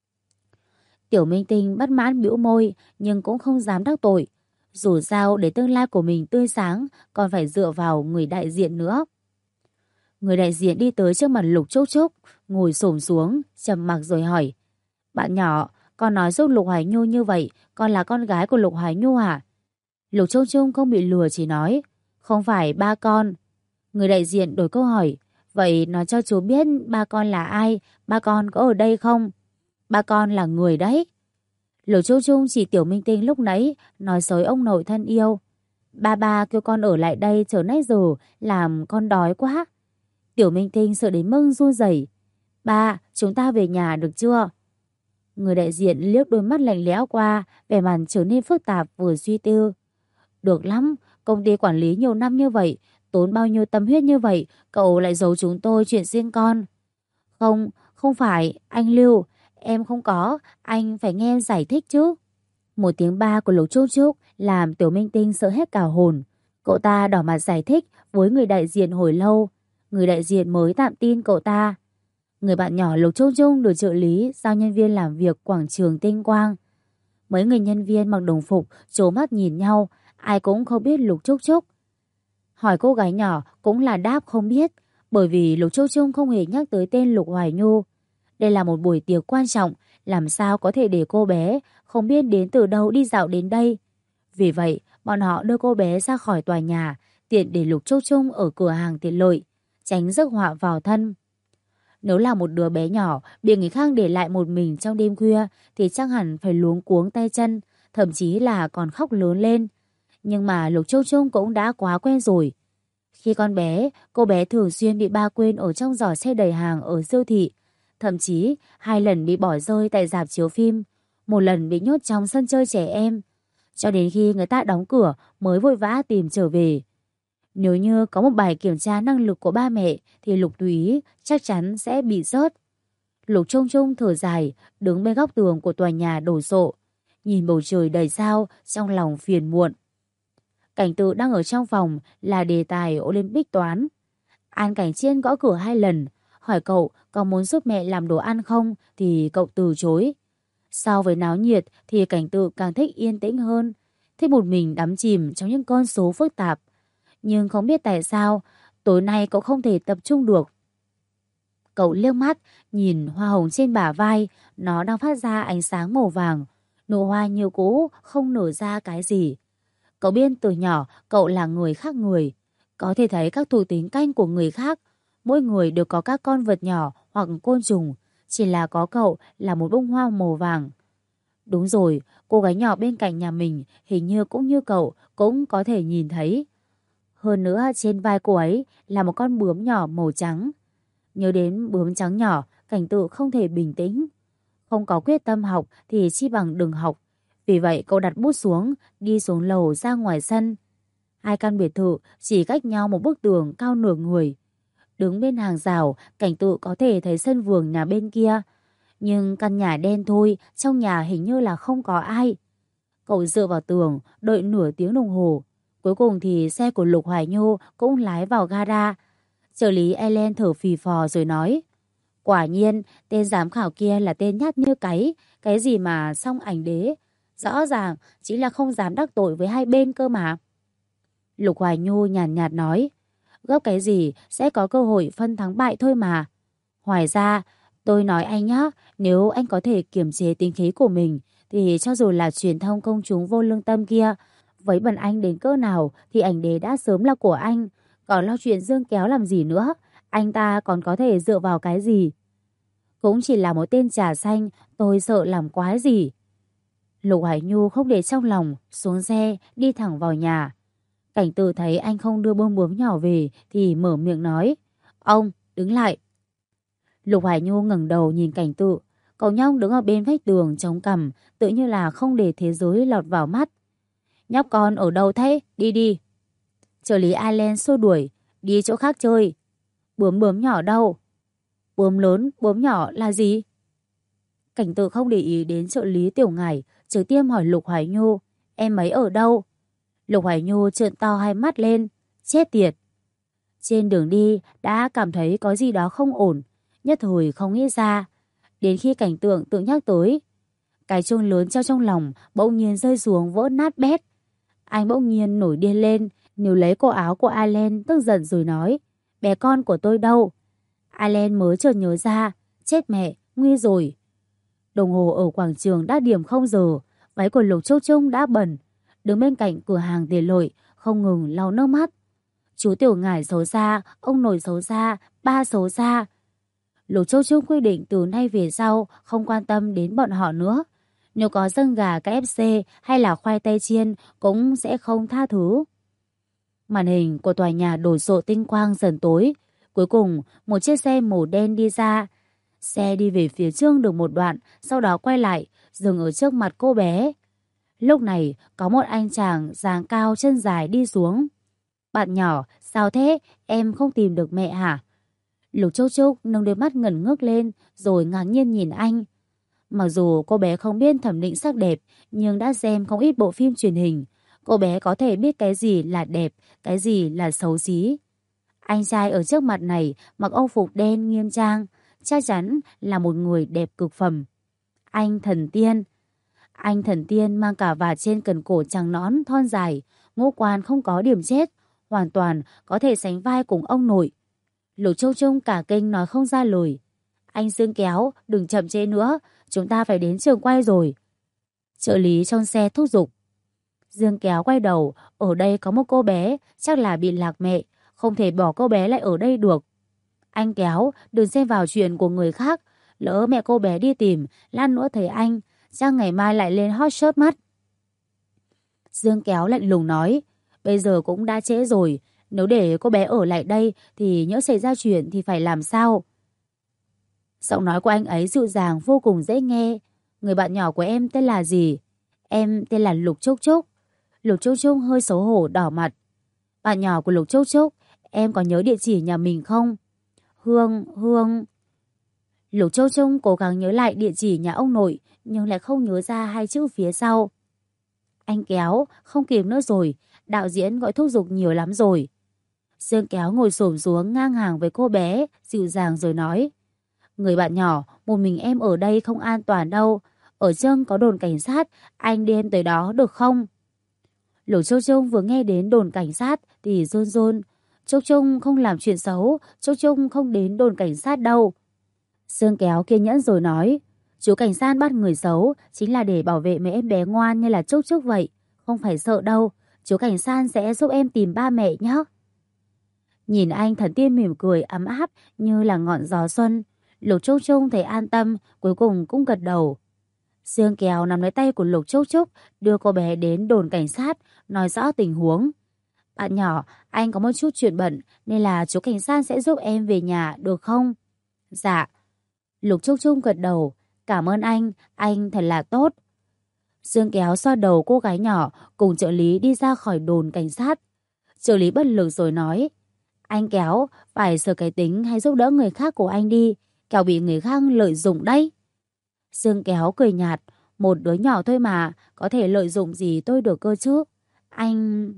Tiểu Minh Tinh bất mãn bĩu môi nhưng cũng không dám đắc tội. Dù sao để tương lai của mình tươi sáng còn phải dựa vào người đại diện nữa. Người đại diện đi tới trước mặt Lục Trúc Trúc, ngồi xổm xuống, trầm mặc rồi hỏi, bạn nhỏ, con nói giúp Lục Hoài Nhu như vậy, con là con gái của Lục Hoài Nhu hả? Lục Trung Trung không bị lừa chỉ nói, không phải ba con. Người đại diện đổi câu hỏi, vậy nói cho chú biết ba con là ai, ba con có ở đây không? Ba con là người đấy. Lục Trung Trung chỉ Tiểu Minh Tinh lúc nãy nói xấu ông nội thân yêu. Ba kêu con ở lại đây chờ nãy giờ, làm con đói quá. Tiểu Minh Tinh sợ đến mức run rẩy. Ba, chúng ta về nhà được chưa? Người đại diện liếc đôi mắt lạnh lẽo qua, vẻ mặt trở nên phức tạp vừa suy tư. Được lắm, công ty quản lý nhiều năm như vậy, tốn bao nhiêu tâm huyết như vậy, cậu lại giấu chúng tôi chuyện riêng con. Không, không phải, anh Lưu, em không có, anh phải nghe em giải thích chứ. Một tiếng ba của Lục Trúc Trúc làm Tiểu Minh Tinh sợ hết cả hồn. Cậu ta đỏ mặt giải thích với người đại diện hồi lâu. Người đại diện mới tạm tin cậu ta. Người bạn nhỏ Lục Trung Trung được trợ lý giao nhân viên làm việc quảng trường Tinh Quang. Mấy người nhân viên mặc đồng phục trố mắt nhìn nhau, ai cũng không biết Lục Trúc Trúc. Hỏi cô gái nhỏ cũng là đáp không biết, bởi vì Lục Trúc Trúc không hề nhắc tới tên Lục Hoài Nhu. Đây là một buổi tiệc quan trọng, làm sao có thể để cô bé không biết đến từ đâu đi dạo đến đây. Vì vậy, bọn họ đưa cô bé ra khỏi tòa nhà, tiện để Lục Trúc Trúc ở cửa hàng tiện lợi, tránh rước họa vào thân. Nếu là một đứa bé nhỏ bị người khác để lại một mình trong đêm khuya thì chắc hẳn phải luống cuống tay chân, thậm chí là còn khóc lớn lên. Nhưng mà Lục Trúc Trúc cũng đã quá quen rồi. Khi con bé, cô bé thường xuyên bị ba quên ở trong giỏ xe đầy hàng ở siêu thị. Thậm chí 2 lần bị bỏ rơi tại rạp chiếu phim, 1 lần bị nhốt trong sân chơi trẻ em. Cho đến khi người ta đóng cửa mới vội vã tìm trở về. Nếu như có một bài kiểm tra năng lực của ba mẹ thì Lục Túy chắc chắn sẽ bị rớt. Lục Trung Trung thở dài, đứng bên góc tường của tòa nhà đổ sộ, nhìn bầu trời đầy sao trong lòng phiền muộn. Cảnh Tự đang ở trong phòng là đề tài Olympic toán. An Cảnh Chiên gõ cửa 2 lần, hỏi cậu có muốn giúp mẹ làm đồ ăn không thì cậu từ chối. So với náo nhiệt thì Cảnh Tự càng thích yên tĩnh hơn, thích một mình đắm chìm trong những con số phức tạp. Nhưng không biết tại sao, tối nay cậu không thể tập trung được. Cậu liếc mắt, nhìn hoa hồng trên bả vai, nó đang phát ra ánh sáng màu vàng. Nụ hoa như cũ, không nở ra cái gì. Cậu biết từ nhỏ, cậu là người khác người. Có thể thấy các thuộc tính canh của người khác. Mỗi người đều có các con vật nhỏ hoặc côn trùng. Chỉ là có cậu là một bông hoa màu vàng. Đúng rồi, cô gái nhỏ bên cạnh nhà mình hình như cũng như cậu, cũng có thể nhìn thấy. Hơn nữa trên vai cô ấy là một con bướm nhỏ màu trắng. Nhớ đến bướm trắng nhỏ, Cảnh Tự không thể bình tĩnh. Không có quyết tâm học thì chi bằng đừng học. Vì vậy cậu đặt bút xuống, đi xuống lầu ra ngoài sân. 2 căn biệt thự chỉ cách nhau một bức tường cao nửa người. Đứng bên hàng rào, Cảnh Tự có thể thấy sân vườn nhà bên kia. Nhưng căn nhà đen thôi, trong nhà hình như là không có ai. Cậu dựa vào tường, đợi nửa tiếng đồng hồ. Cuối cùng thì xe của Lục Hoài Nhu cũng lái vào gara. Trợ lý Ellen thở phì phò rồi nói: quả nhiên, tên giám khảo kia là tên nhát như cái gì mà song ảnh đế. Rõ ràng chỉ là không dám đắc tội với hai bên cơ mà. Lục Hoài Nhu nhàn nhạt nói: gấp cái gì, sẽ có cơ hội phân thắng bại thôi mà. Ngoài ra, tôi nói anh nhá, nếu anh có thể kiềm chế tính khí của mình, thì cho dù là truyền thông công chúng vô lương tâm kia với bần anh đến cỡ nào thì ảnh đế đã sớm là của anh. Còn lo chuyện dương kéo làm gì nữa, anh ta còn có thể dựa vào cái gì? Cũng chỉ là một tên trà xanh, tôi sợ làm quái gì. Lục Hải Nhu không để trong lòng, xuống xe, đi thẳng vào nhà. Cảnh Tự thấy anh không đưa bông bướm nhỏ về thì mở miệng nói: ông, đứng lại. Lục Hải Nhu ngẩng đầu nhìn Cảnh Tự. Cậu nhóc đứng ở bên vách tường chống cằm, tự như là không để thế giới lọt vào mắt. Nhóc con ở đâu thế? Đi đi. Trợ lý Ireland xua đuổi: đi chỗ khác chơi. Bướm bướm nhỏ đâu? Bướm lớn, bướm nhỏ là gì? Cảnh Tự không để ý đến trợ lý Tiểu Ngải, trực tiếp hỏi Lục Hoài Nhu: em ấy ở đâu? Lục Hoài Nhu trợn to hai mắt lên: chết tiệt. Trên đường đi đã cảm thấy có gì đó không ổn, nhất thời không nghĩ ra. Đến khi Cảnh Tượng tự nhắc tới, cái chuông lớn treo trong lòng bỗng nhiên rơi xuống vỡ nát bét. Anh bỗng nhiên nổi điên lên, níu lấy cổ áo của Allen tức giận rồi nói: bé con của tôi đâu? Allen mới chợt nhớ ra, chết mẹ, nguy rồi. Đồng hồ ở quảng trường đã điểm 0 giờ, váy của Lục Trúc Trúc đã bẩn, đứng bên cạnh cửa hàng tiện lợi không ngừng lau nước mắt. Chú Tiểu Ngải xấu xa, ông nội xấu xa, ba xấu xa. Lục Trúc Trúc quyết định từ nay về sau không quan tâm đến bọn họ nữa. Nếu có dâng gà KFC hay là khoai tây chiên cũng sẽ không tha thứ. Màn hình của tòa nhà đổ sộ tinh quang dần tối. Cuối cùng một chiếc xe màu đen đi ra. Xe đi về phía trước được một đoạn, sau đó quay lại, dừng ở trước mặt cô bé. Lúc này có một anh chàng dáng cao chân dài đi xuống. Bạn nhỏ, sao thế? Em không tìm được mẹ hả? Lục Trúc Trúc nâng đôi mắt ngẩn ngước lên rồi ngạc nhiên nhìn anh. Mặc dù cô bé không biết thẩm định sắc đẹp, nhưng đã xem không ít bộ phim truyền hình. Cô bé có thể biết cái gì là đẹp, cái gì là xấu xí. Anh trai ở trước mặt này mặc âu phục đen nghiêm trang, chắc chắn là một người đẹp cực phẩm. Anh thần tiên mang cả vạt trên cần cổ trắng nõn thon dài, ngũ quan không có điểm chết, hoàn toàn có thể sánh vai cùng ông nội. Lục Châu Trung cả kinh nói không ra lời. Anh Dương Kéo, đừng chậm trễ nữa, chúng ta phải đến trường quay rồi. Trợ lý trong xe thúc giục. Dương Kéo quay đầu, ở đây có một cô bé, chắc là bị lạc mẹ, không thể bỏ cô bé lại ở đây được. Anh Kéo, đừng xen vào chuyện của người khác, lỡ mẹ cô bé đi tìm, lát nữa thấy anh, chắc ngày mai lại lên hot search mất. Dương Kéo lạnh lùng nói, bây giờ cũng đã trễ rồi, nếu để cô bé ở lại đây thì nhỡ xảy ra chuyện thì phải làm sao? Giọng nói của anh ấy dịu dàng vô cùng dễ nghe. Người bạn nhỏ của em tên là gì? Em tên là Lục Trúc Trúc. Lục Trúc Trúc hơi xấu hổ đỏ mặt. Bạn nhỏ của Lục Trúc Trúc, em có nhớ địa chỉ nhà mình không? Hương. Lục Trúc Trúc cố gắng nhớ lại địa chỉ nhà ông nội, nhưng lại không nhớ ra hai chữ phía sau. Anh Kéo, không kịp nữa rồi, đạo diễn gọi thúc giục nhiều lắm rồi. Dương Kéo ngồi xổm xuống ngang hàng với cô bé, dịu dàng rồi nói. Người bạn nhỏ, một mình em ở đây không an toàn đâu. Ở trưng có đồn cảnh sát, anh đi em tới đó được không? Lục Trúc Trúc vừa nghe đến đồn cảnh sát thì run run. Trúc Trúc không làm chuyện xấu, Trúc Trúc không đến đồn cảnh sát đâu. Dương Kéo kiên nhẫn rồi nói. Chú cảnh sát bắt người xấu chính là để bảo vệ mấy em bé ngoan như là Trúc Trúc vậy. Không phải sợ đâu, chú cảnh sát sẽ giúp em tìm ba mẹ nhé. Nhìn anh thần tiên mỉm cười ấm áp như là ngọn gió xuân. Lục Trúc Trúc thấy an tâm, cuối cùng cũng gật đầu. Dương Kéo nắm lấy tay của Lục Trúc Trúc, đưa cô bé đến đồn cảnh sát, nói rõ tình huống. Bạn nhỏ, anh có một chút chuyện bận, nên là chú cảnh sát sẽ giúp em về nhà, được không? Dạ. Lục Trúc Trúc gật đầu, cảm ơn anh thật là tốt. Dương Kéo xoa đầu cô gái nhỏ, cùng trợ lý đi ra khỏi đồn cảnh sát. Trợ lý bất lực rồi nói, anh Kéo, phải sửa cái tính hay giúp đỡ người khác của anh đi, kẻo bị người khác lợi dụng đấy. Dương Kéo cười nhạt, một đứa nhỏ thôi mà, có thể lợi dụng gì tôi được cơ chứ. Anh...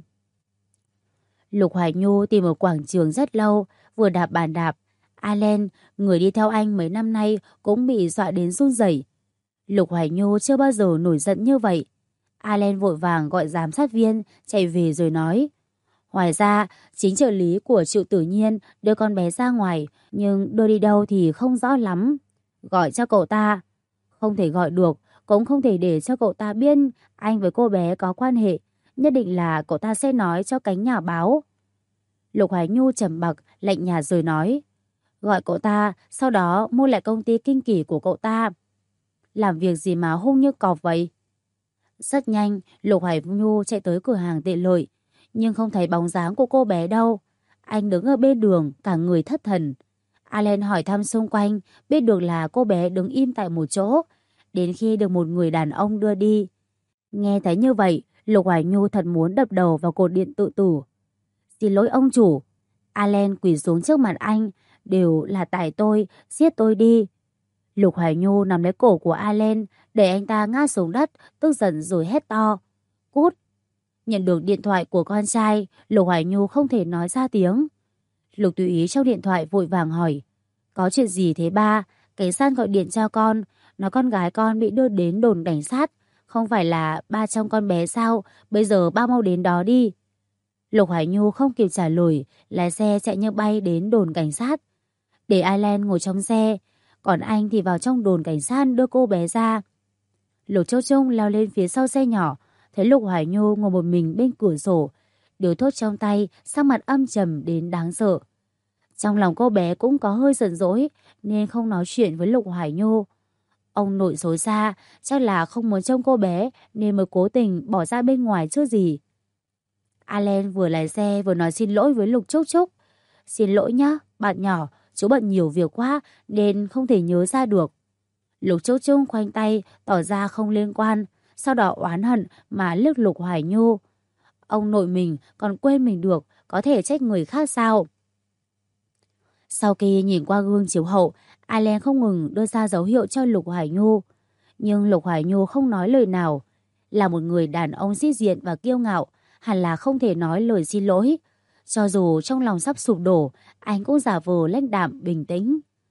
Lục Hoài Nhu tìm ở quảng trường rất lâu, vừa đạp bàn đạp. Alan, người đi theo anh mấy năm nay, cũng bị dọa đến run rẩy. Lục Hoài Nhu chưa bao giờ nổi giận như vậy. Alan vội vàng gọi giám sát viên, chạy về rồi nói. Ngoài ra, chính trợ lý của Triệu Tử Nhiên đưa con bé ra ngoài, nhưng đưa đi đâu thì không rõ lắm. Gọi cho cậu ta. Không thể gọi được, cũng không thể để cho cậu ta biết anh với cô bé có quan hệ. Nhất định là cậu ta sẽ nói cho cánh nhà báo. Lục Hoài Nhu trầm mặc, lạnh nhạt rồi nói. Gọi cậu ta, sau đó mua lại công ty kinh kỷ của cậu ta. Làm việc gì mà hung như cọp vậy? Rất nhanh, Lục Hoài Nhu chạy tới cửa hàng tiện lợi, nhưng không thấy bóng dáng của cô bé đâu. Anh đứng ở bên đường, cả người thất thần. Alan hỏi thăm xung quanh, biết được là cô bé đứng im tại một chỗ, đến khi được một người đàn ông đưa đi. Nghe thấy như vậy, Lục Hoài Nhu thật muốn đập đầu vào cột điện tự tử. Xin lỗi ông chủ. Alan quỳ xuống trước mặt anh, đều là tại tôi, giết tôi đi. Lục Hoài Nhu nắm lấy cổ của Alan, để anh ta ngã xuống đất, tức giận rồi hét to. Cút! Nhận được điện thoại của con trai, Lục Hoài Nhu không thể nói ra tiếng. Lục Tùy Ý trong điện thoại vội vàng hỏi. Có chuyện gì thế ba? Cảnh sát gọi điện cho con, nói con gái con bị đưa đến đồn cảnh sát. Không phải là ba trong con bé sao? Bây giờ ba mau đến đó đi. Lục Hoài Nhu không kịp trả lời, lái xe chạy như bay đến đồn cảnh sát. Để Alan ngồi trong xe, còn anh thì vào trong đồn cảnh sát đưa cô bé ra. Lục Châu Trung leo lên phía sau xe nhỏ, thấy Lục Hoài Nhu ngồi một mình bên cửa sổ, điếu thuốc trong tay, sắc mặt âm trầm đến đáng sợ. Trong lòng cô bé cũng có hơi giận dỗi, nên không nói chuyện với Lục Hoài Nhu. Ông nội xấu xa, chắc là không muốn trông cô bé nên mới cố tình bỏ ra bên ngoài chứ gì. Alan vừa lái xe vừa nói xin lỗi với Lục Trúc Trúc. Xin lỗi nhá, bạn nhỏ, chú bận nhiều việc quá nên không thể nhớ ra được. Lục Trúc Trúc khoanh tay tỏ ra không liên quan, sau đó oán hận mà liếc Lục Hoài Nhu. Ông nội mình còn quên mình được, có thể trách người khác sao? Sau khi nhìn qua gương chiếu hậu, Alan không ngừng đưa ra dấu hiệu cho Lục Hoài Nhu. Nhưng Lục Hoài Nhu không nói lời nào. Là một người đàn ông sĩ diện và kiêu ngạo, hẳn là không thể nói lời xin lỗi. Cho dù trong lòng sắp sụp đổ, anh cũng giả vờ lãnh đạm bình tĩnh.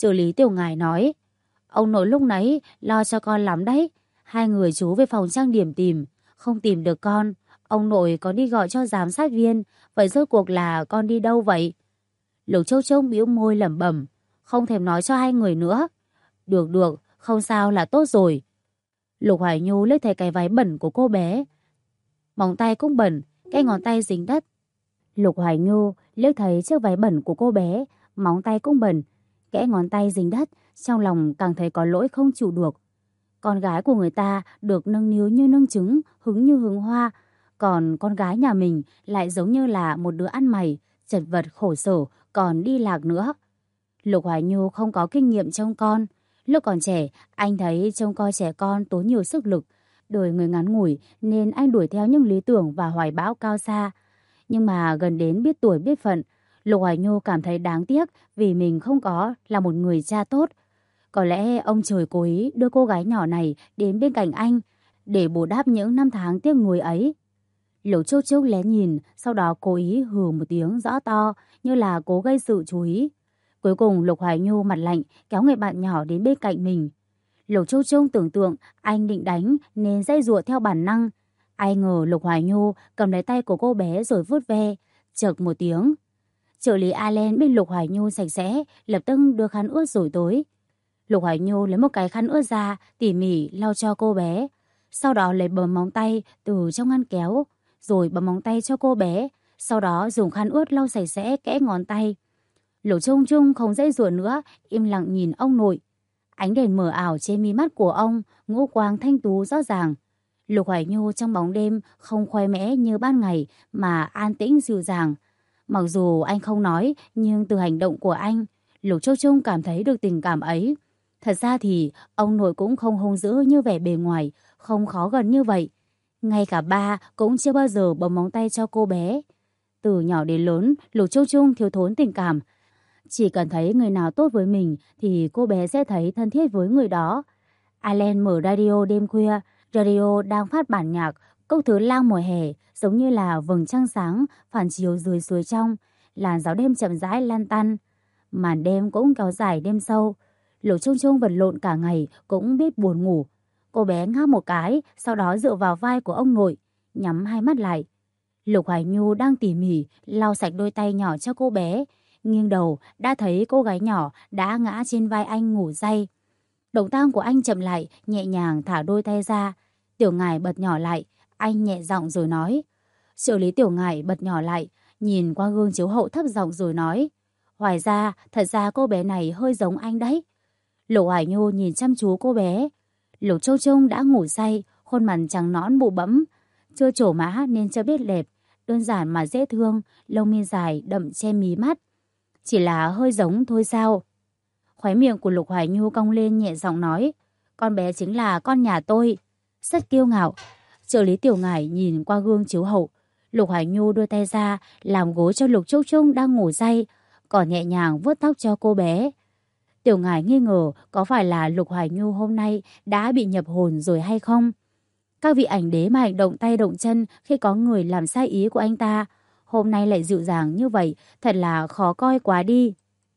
Trợ lý Tiểu Ngải nói, ông nội lúc nãy lo cho con lắm đấy. Hai người chú về phòng trang điểm tìm, không tìm được con. Ông nội có đi gọi cho giám sát viên. Vậy rốt cuộc là con đi đâu vậy? Lục Châu Châu bĩu môi lẩm bẩm, không thèm nói cho hai người nữa. Được được, không sao là tốt rồi. Lục Hoài Nhu liếc thấy cái váy bẩn của cô bé. Móng tay cũng bẩn, cái ngón tay dính đất. Lục Hoài Nhu liếc thấy chiếc váy bẩn của cô bé, móng tay cũng bẩn, kẽ ngón tay dính đất, trong lòng càng thấy có lỗi không chịu được. Con gái của người ta được nâng niu như nâng trứng, hứng như hứng hoa, còn con gái nhà mình lại giống như là một đứa ăn mày, chật vật khổ sở, còn đi lạc nữa. Lục Hoài Nhu không có kinh nghiệm trông con. Lúc còn trẻ, anh thấy trông coi trẻ con tốn nhiều sức lực. Đời người ngắn ngủi nên anh đuổi theo những lý tưởng và hoài bão cao xa. Nhưng mà gần đến biết tuổi biết phận, Lục Hoài Nhu cảm thấy đáng tiếc vì mình không có là một người cha tốt. Có lẽ ông trời cố ý đưa cô gái nhỏ này đến bên cạnh anh để bù đắp những năm tháng tiếc nuối ấy. Lục Châu Châu lén nhìn, sau đó cố ý hừ một tiếng rõ to như là cố gây sự chú ý. Cuối cùng Lục Hoài Nhu mặt lạnh kéo người bạn nhỏ đến bên cạnh mình. Lục Châu Châu tưởng tượng anh định đánh nên giãy giụa theo bản năng. Ai ngờ Lục Hoài Nhu cầm lấy tay của cô bé rồi vuốt ve, chợt một tiếng. Trợ lý Allen biết Lục Hoài Nhu sạch sẽ, lập tức đưa khăn ướt rồi tới. Lục Hoài Nhu lấy một cái khăn ướt ra, tỉ mỉ lau cho cô bé. Sau đó lấy bấm móng tay từ trong ngăn kéo, rồi bấm móng tay cho cô bé. Sau đó dùng khăn ướt lau sạch sẽ kẽ ngón tay. Lục Trung Trung không dãy dụa nữa, im lặng nhìn ông nội. Ánh đèn mờ ảo trên mi mắt của ông, ngũ quang thanh tú rõ ràng. Lục Hoài Nhu trong bóng đêm không khoe mẽ như ban ngày mà an tĩnh dịu dàng. Mặc dù anh không nói, nhưng từ hành động của anh, Lục Châu Trung cảm thấy được tình cảm ấy. Thật ra thì ông nội cũng không hung dữ như vẻ bề ngoài, không khó gần như vậy. Ngay cả ba cũng chưa bao giờ bấm móng tay cho cô bé. Từ nhỏ đến lớn, Lục Châu Trung thiếu thốn tình cảm. Chỉ cần thấy người nào tốt với mình thì cô bé sẽ thấy thân thiết với người đó. Allen mở radio đêm khuya, radio đang phát bản nhạc Cốc Thứ Lang mùa hè, giống như là vầng trăng sáng phản chiếu dưới suối trong, làn gió đêm chậm rãi lan tăn. Màn đêm cũng kéo dài đêm sâu. Lục Trung Trung vật lộn cả ngày cũng biết buồn ngủ. Cô bé ngáp một cái, sau đó dựa vào vai của ông nội, nhắm hai mắt lại. Lục Hoài Nhu đang tỉ mỉ lau sạch đôi tay nhỏ cho cô bé, nghiêng đầu đã thấy cô gái nhỏ đã ngã trên vai anh ngủ say. Động tác của anh chậm lại, nhẹ nhàng thả đôi tay ra. Tiểu Ngải bật nhỏ lại, anh nhẹ giọng rồi nói. Trợ lý Tiểu Ngải bật nhỏ lại, nhìn qua gương chiếu hậu thấp giọng rồi nói. Hoài ra, thật ra cô bé này hơi giống anh đấy. Lục Hoài Nhu nhìn chăm chú cô bé. Lục Châu Trung đã ngủ say, khuôn mặt trắng nõn bụ bẫm, chưa trổ má nên chưa biết đẹp, đơn giản mà dễ thương, lông mi dài đậm che mí mắt. Chỉ là hơi giống thôi sao? Khóe miệng của Lục Hoài Nhu cong lên nhẹ giọng nói. Con bé chính là con nhà tôi. Rất kiêu ngạo. Trợ lý Tiểu Ngải nhìn qua gương chiếu hậu. Lục Hoài Nhu đưa tay ra làm gối cho Lục Châu Trung đang ngủ say, còn nhẹ nhàng vuốt tóc cho cô bé. Tiểu Ngải nghi ngờ có phải là Lục Hoài Nhu hôm nay đã bị nhập hồn rồi hay không? Các vị ảnh đế mà hành động tay động chân khi có người làm sai ý của anh ta, hôm nay lại dịu dàng như vậy, thật là khó coi quá đi.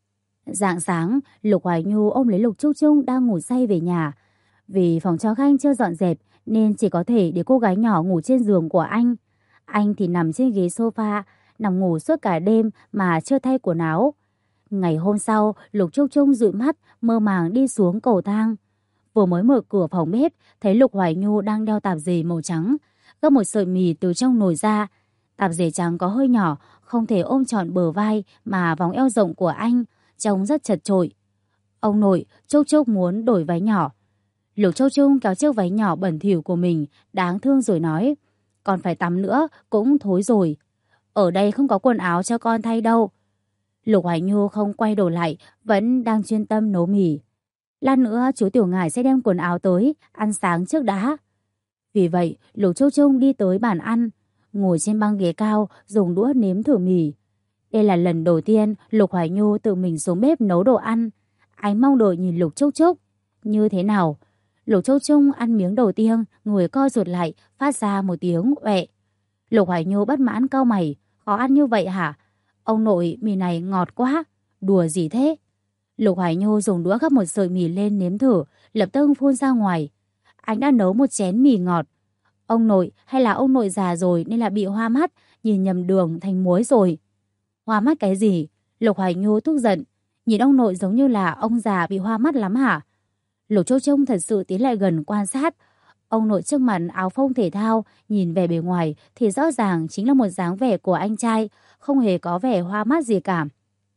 Rạng sáng, Lục Hoài Nhu ôm lấy Lục Trúc Trung đang ngủ say về nhà. Vì phòng cho khách chưa dọn dẹp nên chỉ có thể để cô gái nhỏ ngủ trên giường của anh. Anh thì nằm trên ghế sofa, nằm ngủ suốt cả đêm mà chưa thay quần áo. Ngày hôm sau, Lục Trúc Trung dụi mắt, mơ màng đi xuống cầu thang. Vừa mới mở cửa phòng bếp, thấy Lục Hoài Nhu đang đeo tạp dề màu trắng, gấp một sợi mì từ trong nồi ra. Tạp dề trắng có hơi nhỏ, không thể ôm trọn bờ vai mà vòng eo rộng của anh, trông rất chật chội. Ông nội, Trúc Trúc muốn đổi váy nhỏ. Lục Châu Trung kéo chiếc váy nhỏ bẩn thỉu của mình, đáng thương rồi nói. Con phải tắm nữa, cũng thối rồi. Ở đây không có quần áo cho con thay đâu. Lục Hoài Nhu không quay đầu lại, vẫn đang chuyên tâm nấu mì. Lát nữa chú Tiểu Ngải sẽ đem quần áo tới, ăn sáng trước đã. Vì vậy, Lục Châu Trung đi tới bàn ăn, ngồi trên băng ghế cao, dùng đũa nếm thử mì. Đây là lần đầu tiên Lục Hoài Nhu tự mình xuống bếp nấu đồ ăn. Anh mong đợi nhìn Lục Trúc Trúc. Như thế nào? Lục Trúc Trung ăn miếng đầu tiên, người co rụt lại, phát ra một tiếng uệ. Lục Hoài Nhu bất mãn cau mày. Khó ăn như vậy hả? Ông nội, mì này ngọt quá. Đùa gì thế? Lục Hoài Nhu dùng đũa gắp một sợi mì lên nếm thử, lập tức phun ra ngoài. Anh đã nấu một chén mì ngọt. Ông nội hay là ông nội già rồi nên là bị hoa mắt, nhìn nhầm đường thành muối rồi. Hoa mắt cái gì? Lục Hoài Nhu tức giận. Nhìn ông nội giống như là ông già bị hoa mắt lắm hả? Lục Châu Trông thật sự tiến lại gần quan sát. Ông nội trước mặt áo phông thể thao, nhìn về bề ngoài thì rõ ràng chính là một dáng vẻ của anh trai, không hề có vẻ hoa mắt gì cả.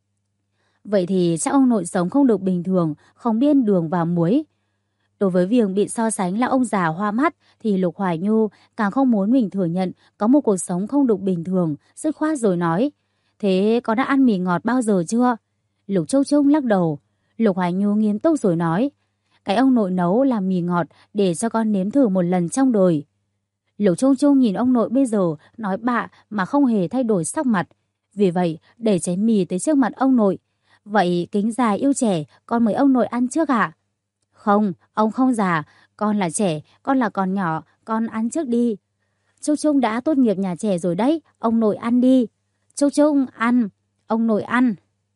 Vậy thì chắc ông nội sống không được bình thường, không biết đường và muối. Đối với việc bị so sánh là ông già hoa mắt thì Lục Hoài Nhu càng không muốn mình thừa nhận có một cuộc sống không được bình thường, dứt khoát rồi nói. Thế có đã ăn mì ngọt bao giờ chưa? Lục Châu Trông lắc đầu. Lục Hoài Nhu nghiêm túc rồi nói. Cái ông nội nấu là mì ngọt để cho con nếm thử một lần trong đời. Lục Châu Trông nhìn ông nội bây giờ nói bạ mà không hề thay đổi sắc mặt. Vì vậy đẩy chén mì tới trước mặt ông nội. Vậy kính già yêu trẻ, con mời ông nội ăn trước ạ? Không, ông không già, con là trẻ, con là còn nhỏ, con ăn trước đi. Châu Trung đã tốt nghiệp nhà trẻ rồi đấy, ông nội ăn đi. Châu Trung ăn, ông nội ăn.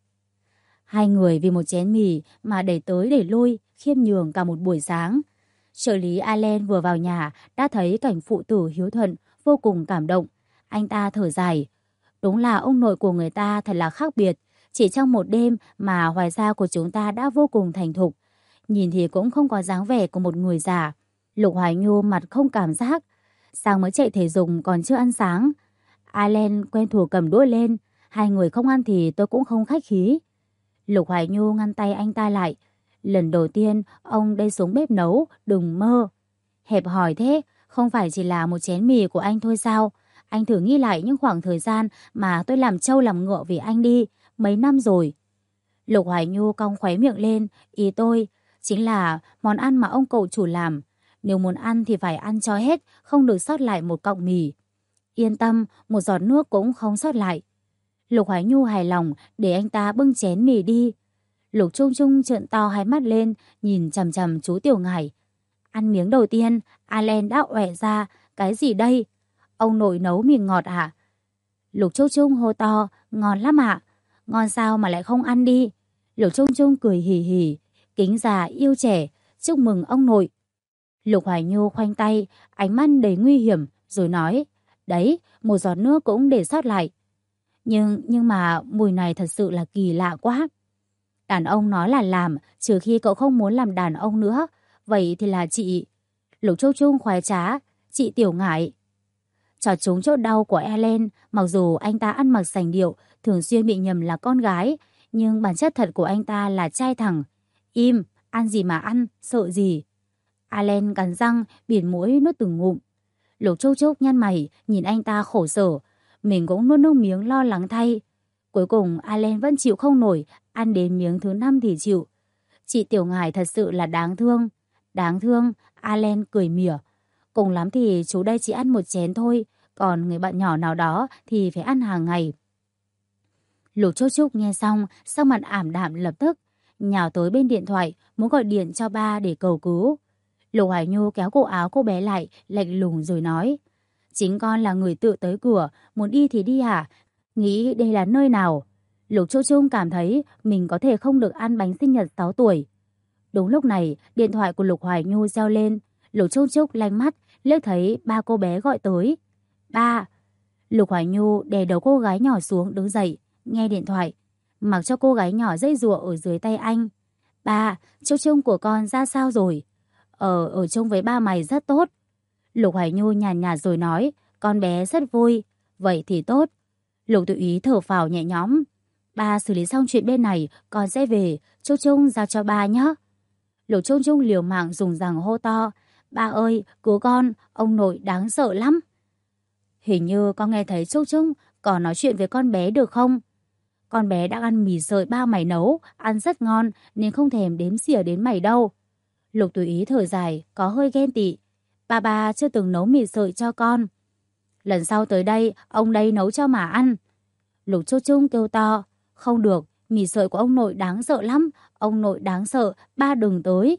Hai người vì một chén mì mà đẩy tới đẩy lui, khiêm nhường cả một buổi sáng. Trợ lý Allen vừa vào nhà đã thấy cảnh phụ tử hiếu thuận, vô cùng cảm động. Anh ta thở dài. Đúng là ông nội của người ta thật là khác biệt. Chỉ trong một đêm mà Hoài gia của chúng ta đã vô cùng thành thục. Nhìn thì cũng không có dáng vẻ của một người già. Lục Hoài Nhu mặt không cảm giác. Sáng mới chạy thể dục còn chưa ăn sáng. Allen quen thuộc cầm đũa lên. Hai người không ăn thì tôi cũng không khách khí. Lục Hoài Nhu ngăn tay anh ta lại. Lần đầu tiên ông đây xuống bếp nấu, đừng mơ. Hẹp hòi thế, không phải chỉ là một chén mì của anh thôi sao? Anh thử nghĩ lại những khoảng thời gian mà tôi làm trâu làm ngựa vì anh đi. Mấy năm rồi. Lục Hoài Nhu cong khóe miệng lên. Ý tôi chính là món ăn mà ông cậu chủ làm. Nếu muốn ăn thì phải ăn cho hết, không được sót lại một cọng mì. Yên tâm, một giọt nước cũng không sót lại. Lục Hoài Nhu hài lòng để anh ta bưng chén mì đi. Lục Trung Trung trợn to hai mắt lên, nhìn chằm chằm chú Tiểu Ngải. Ăn miếng đầu tiên, Allen đã oẻ ra. Cái gì đây? Ông nội nấu mì ngọt à? Lục Trung Trung hô to, ngon lắm ạ. Ngon sao mà lại không ăn đi? Lục Trung Trung cười hì hì. Kính già yêu trẻ, chúc mừng ông nội. Lục Hoài Nhu khoanh tay, ánh mắt đầy nguy hiểm, rồi nói. Đấy, một giọt nước cũng để sót lại. Nhưng mà mùi này thật sự là kỳ lạ quá. Đàn ông nói là làm, trừ khi cậu không muốn làm đàn ông nữa. Vậy thì là chị. Lục Châu Trung khoái trá, chị Tiểu Ngải. Chọt trúng chỗ đau của Ellen, mặc dù anh ta ăn mặc sành điệu, thường xuyên bị nhầm là con gái, nhưng bản chất thật của anh ta là trai thẳng. Im, ăn gì mà ăn, sợ gì. Allen cắn răng, biển mũi nuốt từng ngụm. Lục Châu Trúc nhăn mày, nhìn anh ta khổ sở. Mình cũng nuốt nước miếng lo lắng thay. Cuối cùng Allen vẫn chịu không nổi, ăn đến miếng thứ 5 thì chịu. Chị Tiểu Ngải thật sự là đáng thương. Đáng thương, Allen cười mỉa. Cùng lắm thì chú đây chỉ ăn một chén thôi, còn người bạn nhỏ nào đó thì phải ăn hàng ngày. Lục Châu Trúc nghe xong, sắc mặt ảm đạm lập tức, nhào tới bên điện thoại, muốn gọi điện cho ba để cầu cứu. Lục Hoài Nhu kéo cổ áo cô bé lại, lạnh lùng rồi nói. Chính con là người tự tới cửa, muốn đi thì đi hả? Nghĩ đây là nơi nào? Lục Châu Trung cảm thấy mình có thể không được ăn bánh sinh nhật 6 tuổi. Đúng lúc này, điện thoại của Lục Hoài Nhu reo lên. Lục Châu Trúc lanh mắt, liếc thấy ba cô bé gọi tới. Ba! Lục Hoài Nhu đè đầu cô gái nhỏ xuống đứng dậy, nghe điện thoại. Mặc cho cô gái nhỏ dây dụa ở dưới tay anh. Ba, Châu Trung của con ra sao rồi? Ở chung với ba mày rất tốt. Lục Hoài Nhu nhàn nhạt rồi nói, con bé rất vui. Vậy thì tốt. Lục Tự Ý thở phào nhẹ nhõm. Ba xử lý xong chuyện bên này, con sẽ về. Châu Trung giao cho ba nhé. Lục Trung Trung liều mạng dùng rằng hô to. Ba ơi, cứu con, ông nội đáng sợ lắm. Hình như con nghe thấy Trúc Trúc còn nói chuyện với con bé được không? Con bé đang ăn mì sợi ba mày nấu, ăn rất ngon nên không thèm đếm xỉa đến mày đâu. Lục Tùy Ý thở dài, có hơi ghen tị. Ba chưa từng nấu mì sợi cho con. Lần sau tới đây, ông đây nấu cho mà ăn. Lục Trúc Trung kêu to. Không được, mì sợi của ông nội đáng sợ lắm. Ông nội đáng sợ, ba đừng tới.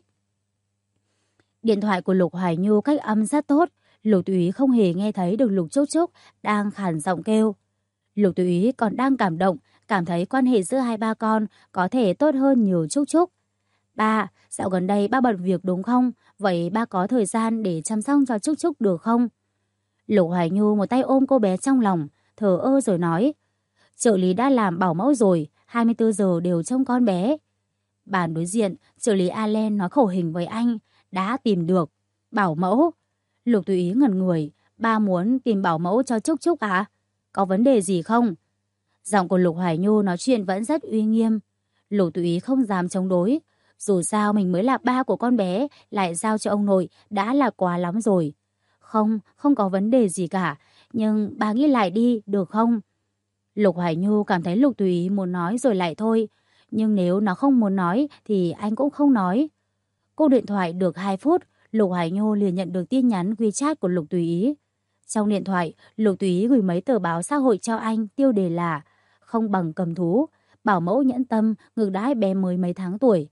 Điện thoại của Lục Hoài Nhu cách âm rất tốt. Lục Tùy Ý không hề nghe thấy được Lục Trúc Trúc đang khàn giọng kêu. Lục Tùy Ý còn đang cảm cảm thấy quan hệ giữa hai ba con có thể tốt hơn nhiều Trúc Trúc. Ba, dạo gần đây ba bận việc đúng không? Vậy ba có thời gian để chăm sóc cho Trúc Trúc được không? Lục Hoài Nhu một tay ôm cô bé trong lòng, thờ ơ rồi nói. Trợ lý đã làm bảo mẫu rồi, 24 giờ đều trông con bé. Bàn đối diện, trợ lý Allen nói khẩu hình với anh, đã tìm được. Bảo mẫu. Lục Tùy Ý ngẩn người, ba muốn tìm bảo mẫu cho Trúc Trúc à? Có vấn đề gì không? Giọng của Lục Hoài Nhu nói chuyện vẫn rất uy nghiêm. Lục Tùy Ý không dám chống đối. Dù sao mình mới là ba của con bé, lại giao cho ông nội đã là quá lắm rồi. Không, không có vấn đề gì cả, nhưng bà nghĩ lại đi, được không? Lục Hoài Nhu cảm thấy Lục Tùy Ý muốn nói rồi lại thôi. Nhưng nếu nó không muốn nói thì anh cũng không nói. Cô điện thoại được 2 phút, Lục Hoài Nhu liền nhận được tin nhắn WeChat của Lục Tùy Ý. Trong điện thoại, Lục Tùy Ý gửi mấy tờ báo xã hội cho anh, tiêu đề là không bằng cầm thú, bảo mẫu nhẫn tâm, ngược đãi bé mới mấy tháng tuổi.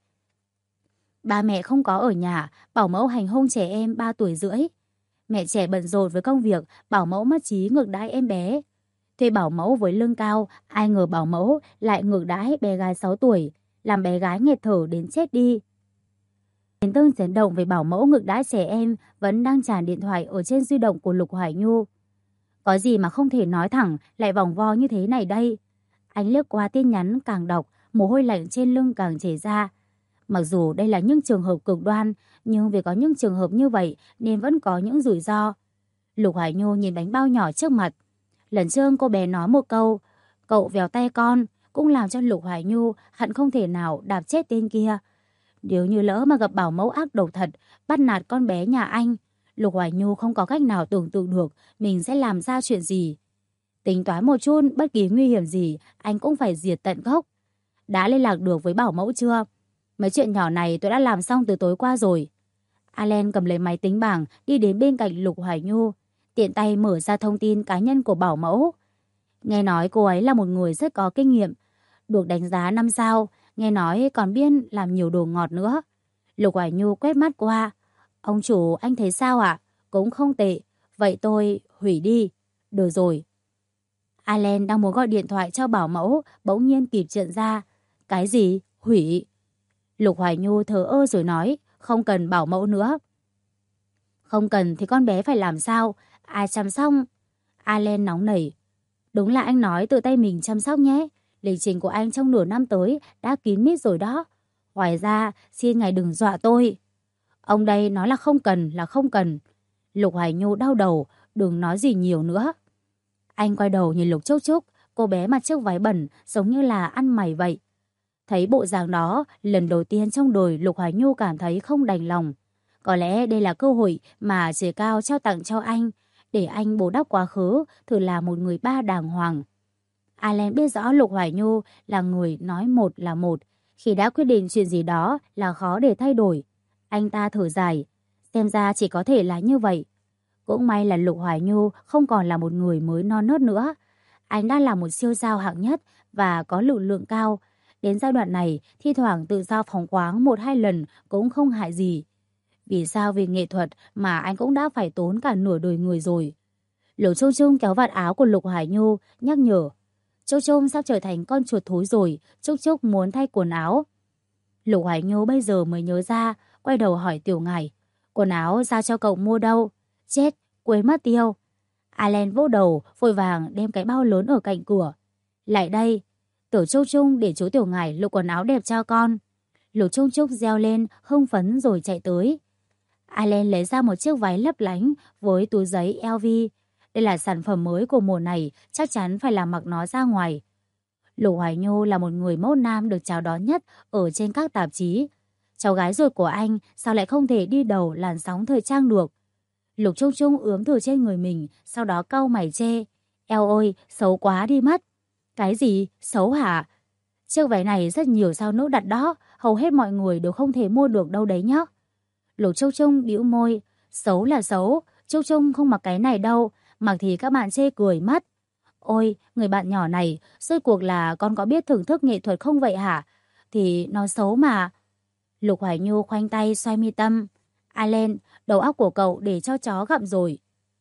Ba mẹ không có ở nhà, bảo mẫu hành hung trẻ em 3 tuổi rưỡi. Mẹ trẻ bận rộn với công việc, bảo mẫu mất trí ngược đãi em bé. Thuê bảo mẫu với lương cao, ai ngờ bảo mẫu lại ngược đãi bé gái 6 tuổi, làm bé gái nghẹt thở đến chết đi. Tin tức chấn động về bảo mẫu ngược đãi trẻ em vẫn đang tràn điện thoại ở trên di động của Lục Hoài Nhu. Có gì mà không thể nói thẳng, lại vòng vo như thế này đây. Anh liếc qua tin nhắn càng đọc, mồ hôi lạnh trên lưng càng chảy ra. Mặc dù đây là những trường hợp cực đoan, nhưng vì có những trường hợp như vậy nên vẫn có những rủi ro. Lục Hoài Nhu nhìn bánh bao nhỏ trước mặt. Lần trước cô bé nói một câu, cậu vèo tay con, cũng làm cho Lục Hoài Nhu hận không thể nào đạp chết tên kia. Nếu như lỡ mà gặp bảo mẫu ác độc thật, bắt nạt con bé nhà anh, Lục Hoài Nhu không có cách nào tưởng tượng được mình sẽ làm ra chuyện gì. Tính toán một chút, bất kỳ nguy hiểm gì, anh cũng phải diệt tận gốc. Đã liên lạc được với bảo mẫu chưa? Mấy chuyện nhỏ này tôi đã làm xong từ tối qua rồi. Allen cầm lấy máy tính bảng, đi đến bên cạnh Lục Hoài Nhu, tiện tay mở ra thông tin cá nhân của bảo mẫu. Nghe nói cô ấy là một người rất có kinh nghiệm, được đánh giá 5 sao, nghe nói còn biết làm nhiều đồ ngọt nữa. Lục Hoài Nhu quét mắt qua. Ông chủ, anh thấy sao ạ? Cũng không tệ. Vậy tôi hủy đi. Được rồi. Allen đang muốn gọi điện thoại cho bảo mẫu, bỗng nhiên kịp chuyện ra. Cái gì? Hủy? Lục Hoài Nhu thờ ơ rồi nói, không cần bảo mẫu nữa. Không cần thì con bé phải làm sao? Ai chăm sóc? Allen nóng nảy. Đúng là anh nói tự tay mình chăm sóc nhé. Lịch trình của anh trong nửa năm tới đã kín mít rồi đó. Ngoài ra, xin ngài đừng dọa tôi. Ông đây nói là không cần là không cần. Lục Hoài Nhu đau đầu, đừng nói gì nhiều nữa. Anh quay đầu nhìn Lục Trúc Trúc, cô bé mặc chiếc váy bẩn giống như là ăn mày vậy. Thấy bộ dạng đó, lần đầu tiên trong đời Lục Hoài Nhu cảm thấy không đành lòng. Có lẽ đây là cơ hội mà Trời Cao trao tặng cho anh, để anh bù đắp quá khứ, thử là một người ba đàng hoàng. Allen biết rõ Lục Hoài Nhu là người nói một là một, khi đã quyết định chuyện gì đó là khó để thay đổi. Anh ta thở dài, xem ra chỉ có thể là như vậy. Cũng may là Lục Hoài Nhu không còn là một người mới non nớt nữa. Anh đã là một siêu sao hạng nhất và có lực lượng cao. Đến giai đoạn này, thi thoảng tự do phóng khoáng 1-2 lần cũng không hại gì. Vì sao vì nghệ thuật mà anh cũng đã phải tốn cả nửa đời người rồi. Lục Trung Trung kéo vạt áo của Lục Hoài Nhu, nhắc nhở. Trúc Trúc sắp trở thành con chuột thối rồi, Trúc Trúc muốn thay quần áo. Lục Hoài Nhu bây giờ mới nhớ ra, quay đầu hỏi Tiểu Ngải. Quần áo ra cho cậu mua đâu? Chết, quên mất tiêu. Allen vỗ đầu, vội vàng đem cái bao lớn ở cạnh cửa. Lại đây, Tiểu Trúc Trung để chú Tiểu Ngải lục quần áo đẹp cho con. Lục Trung Trúc reo lên, hưng phấn rồi chạy tới. Allen lấy ra một chiếc váy lấp lánh với túi giấy LV. Đây là sản phẩm mới của mùa này, chắc chắn phải là mặc nó ra ngoài. Lục Hoài Nhu là một người mẫu nam được chào đón nhất ở trên các tạp chí. Cháu gái ruột của anh sao lại không thể đi đầu làn sóng thời trang được. Lục Trung Trung ướm từ trên người mình, sau đó cau mày chê. Eo ôi, xấu quá đi mất. Cái gì? Xấu hả? Chiếc váy này rất nhiều sao nữ đặt đó, hầu hết mọi người đều không thể mua được đâu đấy nhá. Lục Trung Trung bĩu môi. Xấu là xấu, Trung Trung không mặc cái này đâu, mặc thì các bạn chê cười mất. Ôi, người bạn nhỏ này, rốt cuộc là con có biết thưởng thức nghệ thuật không vậy hả? Thì nó xấu mà. Lục Hoài Nhu khoanh tay xoay mi tâm. Allen, đầu óc của cậu để cho chó gặm rồi.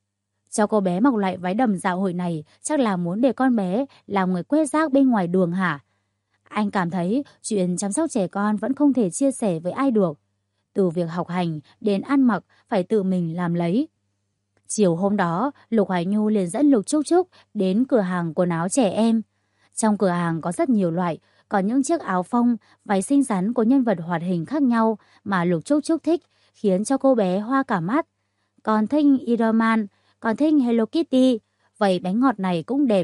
Cho cô bé mặc loại váy đầm dạo hội này chắc là muốn để con bé làm người quét rác bên ngoài đường hả? Anh cảm thấy chuyện chăm sóc trẻ con vẫn không thể chia sẻ với ai được. Từ việc học hành đến ăn mặc phải tự mình làm lấy. Chiều hôm đó, Lục Hoài Nhu liền dẫn Lục Trúc Trúc đến cửa hàng quần áo trẻ em. Trong cửa hàng có rất nhiều loại, có những chiếc áo phông, váy xinh xắn của nhân vật hoạt hình khác nhau mà Lục Trúc Trúc thích, khiến cho cô bé hoa cả mắt. Còn thích Iron Man, còn thích Hello Kitty, vậy bánh ngọt này cũng đẹp.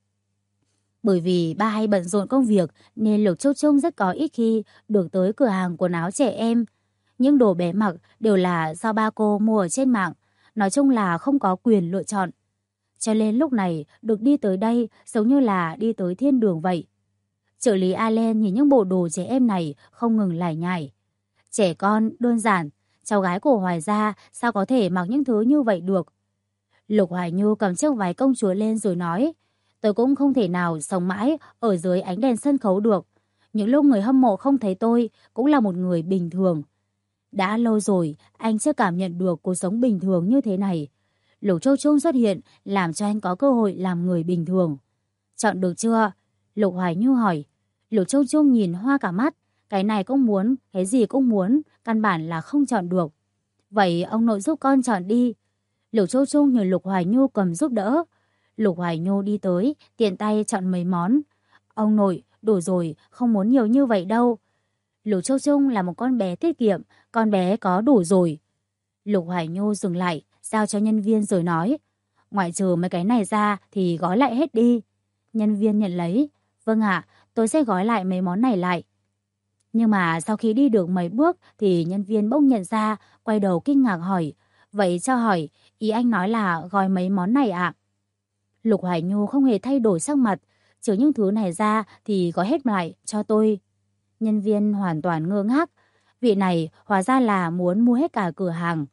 Bởi vì ba hay bận rộn công việc nên Lục Trúc Trúc rất có ít khi được tới cửa hàng quần áo trẻ em. Những đồ bé mặc đều là do ba cô mua ở trên mạng, nói chung là không có quyền lựa chọn. Cho nên lúc này được đi tới đây giống như là đi tới thiên đường vậy. Trợ lý Allen nhìn những bộ đồ trẻ em này không ngừng lải nhải. Trẻ con, đơn giản, cháu gái của Hoài gia sao có thể mặc những thứ như vậy được. Lục Hoài Nhu cầm chiếc váy công chúa lên rồi nói, tôi cũng không thể nào sống mãi ở dưới ánh đèn sân khấu được. Những lúc người hâm mộ không thấy tôi cũng là một người bình thường. Đã lâu rồi anh chưa cảm nhận được cuộc sống bình thường như thế này. Lục Châu Trung xuất hiện làm cho anh có cơ hội làm người bình thường. Chọn được chưa? Lục Hoài Nhu hỏi. Lục Châu Trung nhìn hoa cả mắt. Cái này cũng muốn, cái gì cũng muốn, căn bản là không chọn được. Vậy ông nội giúp con chọn đi. Lục Châu Trung nhờ Lục Hoài Nhu cầm giúp đỡ. Lục Hoài Nhu đi tới, tiện tay chọn mấy món. Ông nội, đủ rồi, không muốn nhiều như vậy đâu. Lục Châu Trung là một con bé tiết kiệm, con bé có đủ rồi. Lục Hoài Nhu dừng lại, giao cho nhân viên rồi nói, ngoại trừ mấy cái này ra thì gói lại hết đi. Nhân viên nhận lấy, vâng ạ, tôi sẽ gói lại mấy món này lại. Nhưng mà sau khi đi được mấy bước thì nhân viên bỗng nhận ra, quay đầu kinh ngạc hỏi, vậy cho hỏi, ý anh nói là gói mấy món này ạ? Lục Hoài Nhu không hề thay đổi sắc mặt, trừ những thứ này ra thì gói hết lại cho tôi. Nhân viên hoàn toàn ngơ ngác, vị này hóa ra là muốn mua hết cả cửa hàng.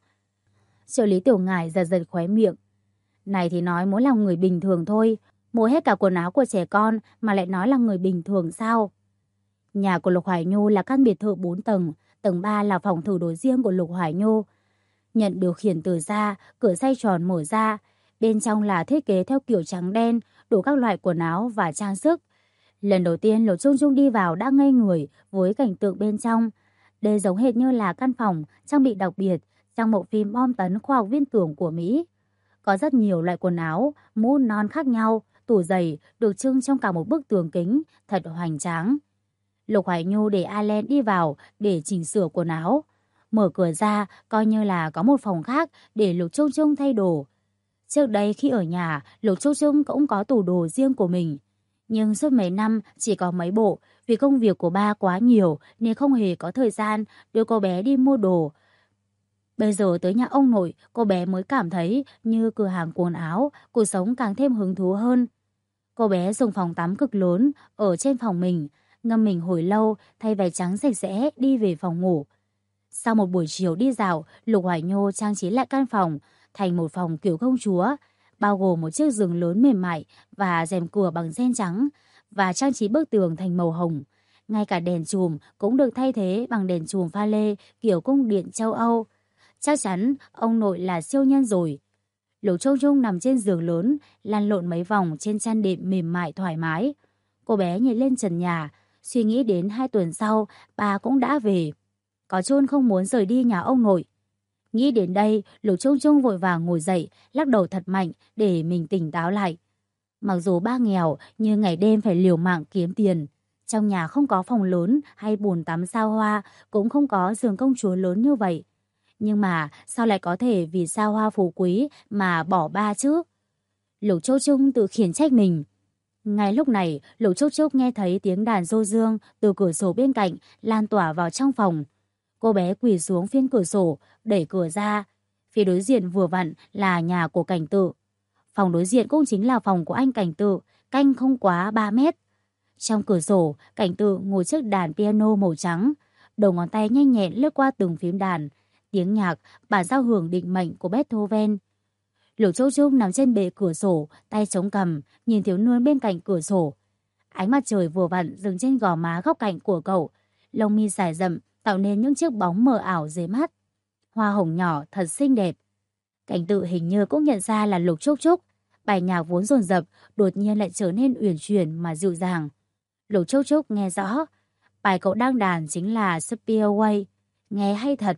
Trợ lý Tiểu Ngải giật giật khóe miệng. Này thì nói muốn làm người bình thường thôi, mua hết cả quần áo của trẻ con mà lại nói là người bình thường sao? Nhà của Lục Hoài Nhu là căn biệt thự 4 tầng, tầng 3 là phòng thử đồ riêng của Lục Hoài Nhu. Nhận điều khiển từ xa, cửa xoay tròn mở ra, bên trong là thiết kế theo kiểu trắng đen, đủ các loại quần áo và trang sức. Lần đầu tiên Lục Trung Trung đi vào đã ngây người với cảnh tượng bên trong. Đây giống hệt như là căn phòng trang bị đặc biệt trong bộ phim bom tấn khoa học viễn tưởng của Mỹ. Có rất nhiều loại quần áo, mũ non khác nhau, tủ giày được trưng trong cả một bức tường kính, thật hoành tráng. Lục Hoài Nhu để Allen đi vào để chỉnh sửa quần áo. Mở cửa ra coi như là có một phòng khác để Lục Trung Trung thay đồ. Trước đây khi ở nhà, Lục Trung Trung cũng có tủ đồ riêng của mình. Nhưng suốt mấy năm chỉ có mấy bộ, vì công việc của ba quá nhiều nên không hề có thời gian đưa cô bé đi mua đồ. Bây giờ tới nhà ông nội, cô bé mới cảm thấy như cửa hàng quần áo, cuộc sống càng thêm hứng thú hơn. Cô bé dùng phòng tắm cực lớn ở trên phòng mình, ngâm mình hồi lâu, thay váy trắng sạch sẽ đi về phòng ngủ. Sau một buổi chiều đi dạo, Lục Hoài Nhu trang trí lại căn phòng thành một phòng kiểu công chúa, bao gồm một chiếc giường lớn mềm mại và rèm cửa bằng ren trắng, và trang trí bức tường thành màu hồng. Ngay cả đèn chùm cũng được thay thế bằng đèn chùm pha lê kiểu cung điện châu Âu. Chắc chắn ông nội là siêu nhân rồi. Lục Trung Trung nằm trên giường lớn, lăn lộn mấy vòng trên chăn đệm mềm mại thoải mái. Cô bé nhìn lên trần nhà, suy nghĩ đến 2 tuần sau, bà cũng đã về. Có chôn không muốn rời đi nhà ông nội. Nghĩ đến đây, Lục Trung Trung vội vàng ngồi dậy, lắc đầu thật mạnh để mình tỉnh táo lại. Mặc dù ba nghèo, nhưng ngày đêm phải liều mạng kiếm tiền. Trong nhà không có phòng lớn hay bồn tắm sao hoa, cũng không có giường công chúa lớn như vậy. Nhưng mà sao lại có thể vì sao hoa phú quý mà bỏ ba chứ? Lục Châu Trung tự khiển trách mình. Ngay lúc này, Lục Trúc Trúc nghe thấy tiếng đàn du dương từ cửa sổ bên cạnh lan tỏa vào trong phòng. Cô bé quỳ xuống phiên cửa sổ, đẩy cửa ra. Phía đối diện vừa vặn là nhà của Cảnh Tự. Phòng đối diện cũng chính là phòng của anh Cảnh Tự, canh không quá 3 mét. Trong cửa sổ, Cảnh Tự ngồi trước đàn piano màu trắng. Đầu ngón tay nhanh nhẹn lướt qua từng phím đàn. Tiếng nhạc, bản giao hưởng định mệnh của Beethoven. Lục Châu Trung nằm trên bệ cửa sổ, tay chống cằm, nhìn thiếu niên bên cạnh cửa sổ. Ánh mặt trời vừa vặn dừng trên gò má góc cạnh của cậu, lông mi dài rậm tạo nên những chiếc bóng mờ ảo dưới mắt. Hoa hồng nhỏ thật xinh đẹp. Cảnh Tự hình như cũng nhận ra là Lục Trúc Trúc. Bài nhạc vốn dồn dập đột nhiên lại trở nên uyển chuyển mà dịu dàng. Lục Trúc Trúc nghe rõ, bài cậu đang đàn chính là Spearway, nghe hay thật.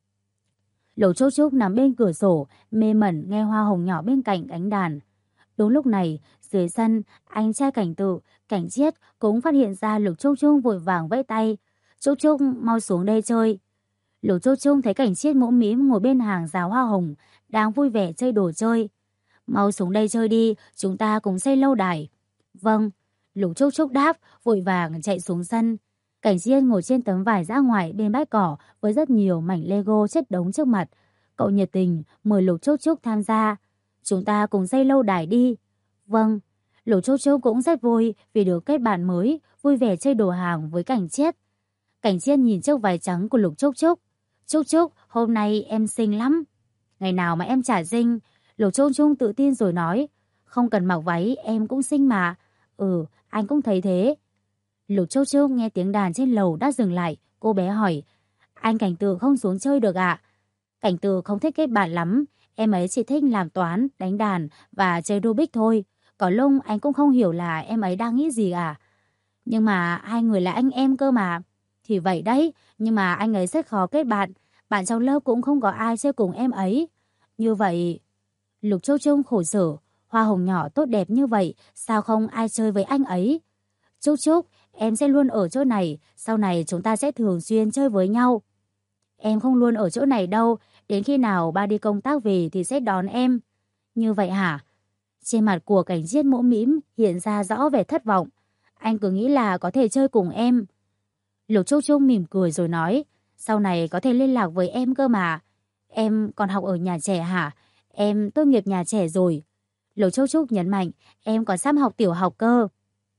Lục Trúc Trúc nằm bên cửa sổ, mê mẩn nghe hoa hồng nhỏ bên cạnh đánh đàn. Đúng lúc này, dưới sân, anh trai Cảnh Tự, Cảnh Chiết cũng phát hiện ra Lục Trúc Trúc vội vàng vẫy tay. Trúc Trúc mau xuống đây chơi. Lục Trúc Trúc thấy Cảnh Chiết mũm mĩm ngồi bên hàng rào hoa hồng, đang vui vẻ chơi đồ chơi. Mau xuống đây chơi đi, chúng ta cùng xây lâu đài. Vâng, Lục Trúc Trúc đáp, vội vàng chạy xuống sân. Cảnh Chiết ngồi trên tấm vải dã ngoại bên bãi cỏ với rất nhiều mảnh Lego chất đống trước mặt. Cậu nhiệt tình mời Lục Trúc Trúc tham gia. Chúng ta cùng xây lâu đài đi. Vâng, Lục Trúc Trúc cũng rất vui vì được kết bạn mới, vui vẻ chơi đồ hàng với Cảnh Chiết. Cảnh Chiết nhìn chiếc váy trắng của Lục Trúc Trúc. Trúc Trúc, hôm nay em xinh lắm. Ngày nào mà em chả xinh. Lục Trúc Trúc tự tin rồi nói. Không cần mặc váy, em cũng xinh mà. Ừ, anh cũng thấy thế. Lục Trúc Trúc nghe tiếng đàn trên lầu đã dừng lại. Cô bé hỏi. Anh Cảnh Tự không xuống chơi được ạ? Cảnh Tự không thích kết bạn lắm. Em ấy chỉ thích làm toán, đánh đàn và chơi Rubik thôi. Có lúc anh cũng không hiểu là em ấy đang nghĩ gì à. Nhưng mà hai người là anh em cơ mà. Thì vậy đấy, nhưng mà anh ấy rất khó kết bạn. Bạn trong lớp cũng không có ai chơi cùng em ấy. Như vậy... Lục Trúc Trúc khổ sở. Hoa hồng nhỏ tốt đẹp như vậy, sao không ai chơi với anh ấy? Trúc Trúc, em sẽ luôn ở chỗ này. Sau này chúng ta sẽ thường xuyên chơi với nhau. Em không luôn ở chỗ này đâu. Đến khi nào ba đi công tác về thì sẽ đón em. Như vậy hả? Trên mặt của Cảnh Chiết mũm mĩm hiện ra rõ vẻ thất vọng. Anh cứ nghĩ là có thể chơi cùng em. Lục Trúc Trúc mỉm cười rồi nói. Sau này có thể liên lạc với em cơ mà. Em còn học ở nhà trẻ hả? Em tốt nghiệp nhà trẻ rồi. Lục Trúc Trúc nhấn mạnh. Em còn sắp học tiểu học cơ.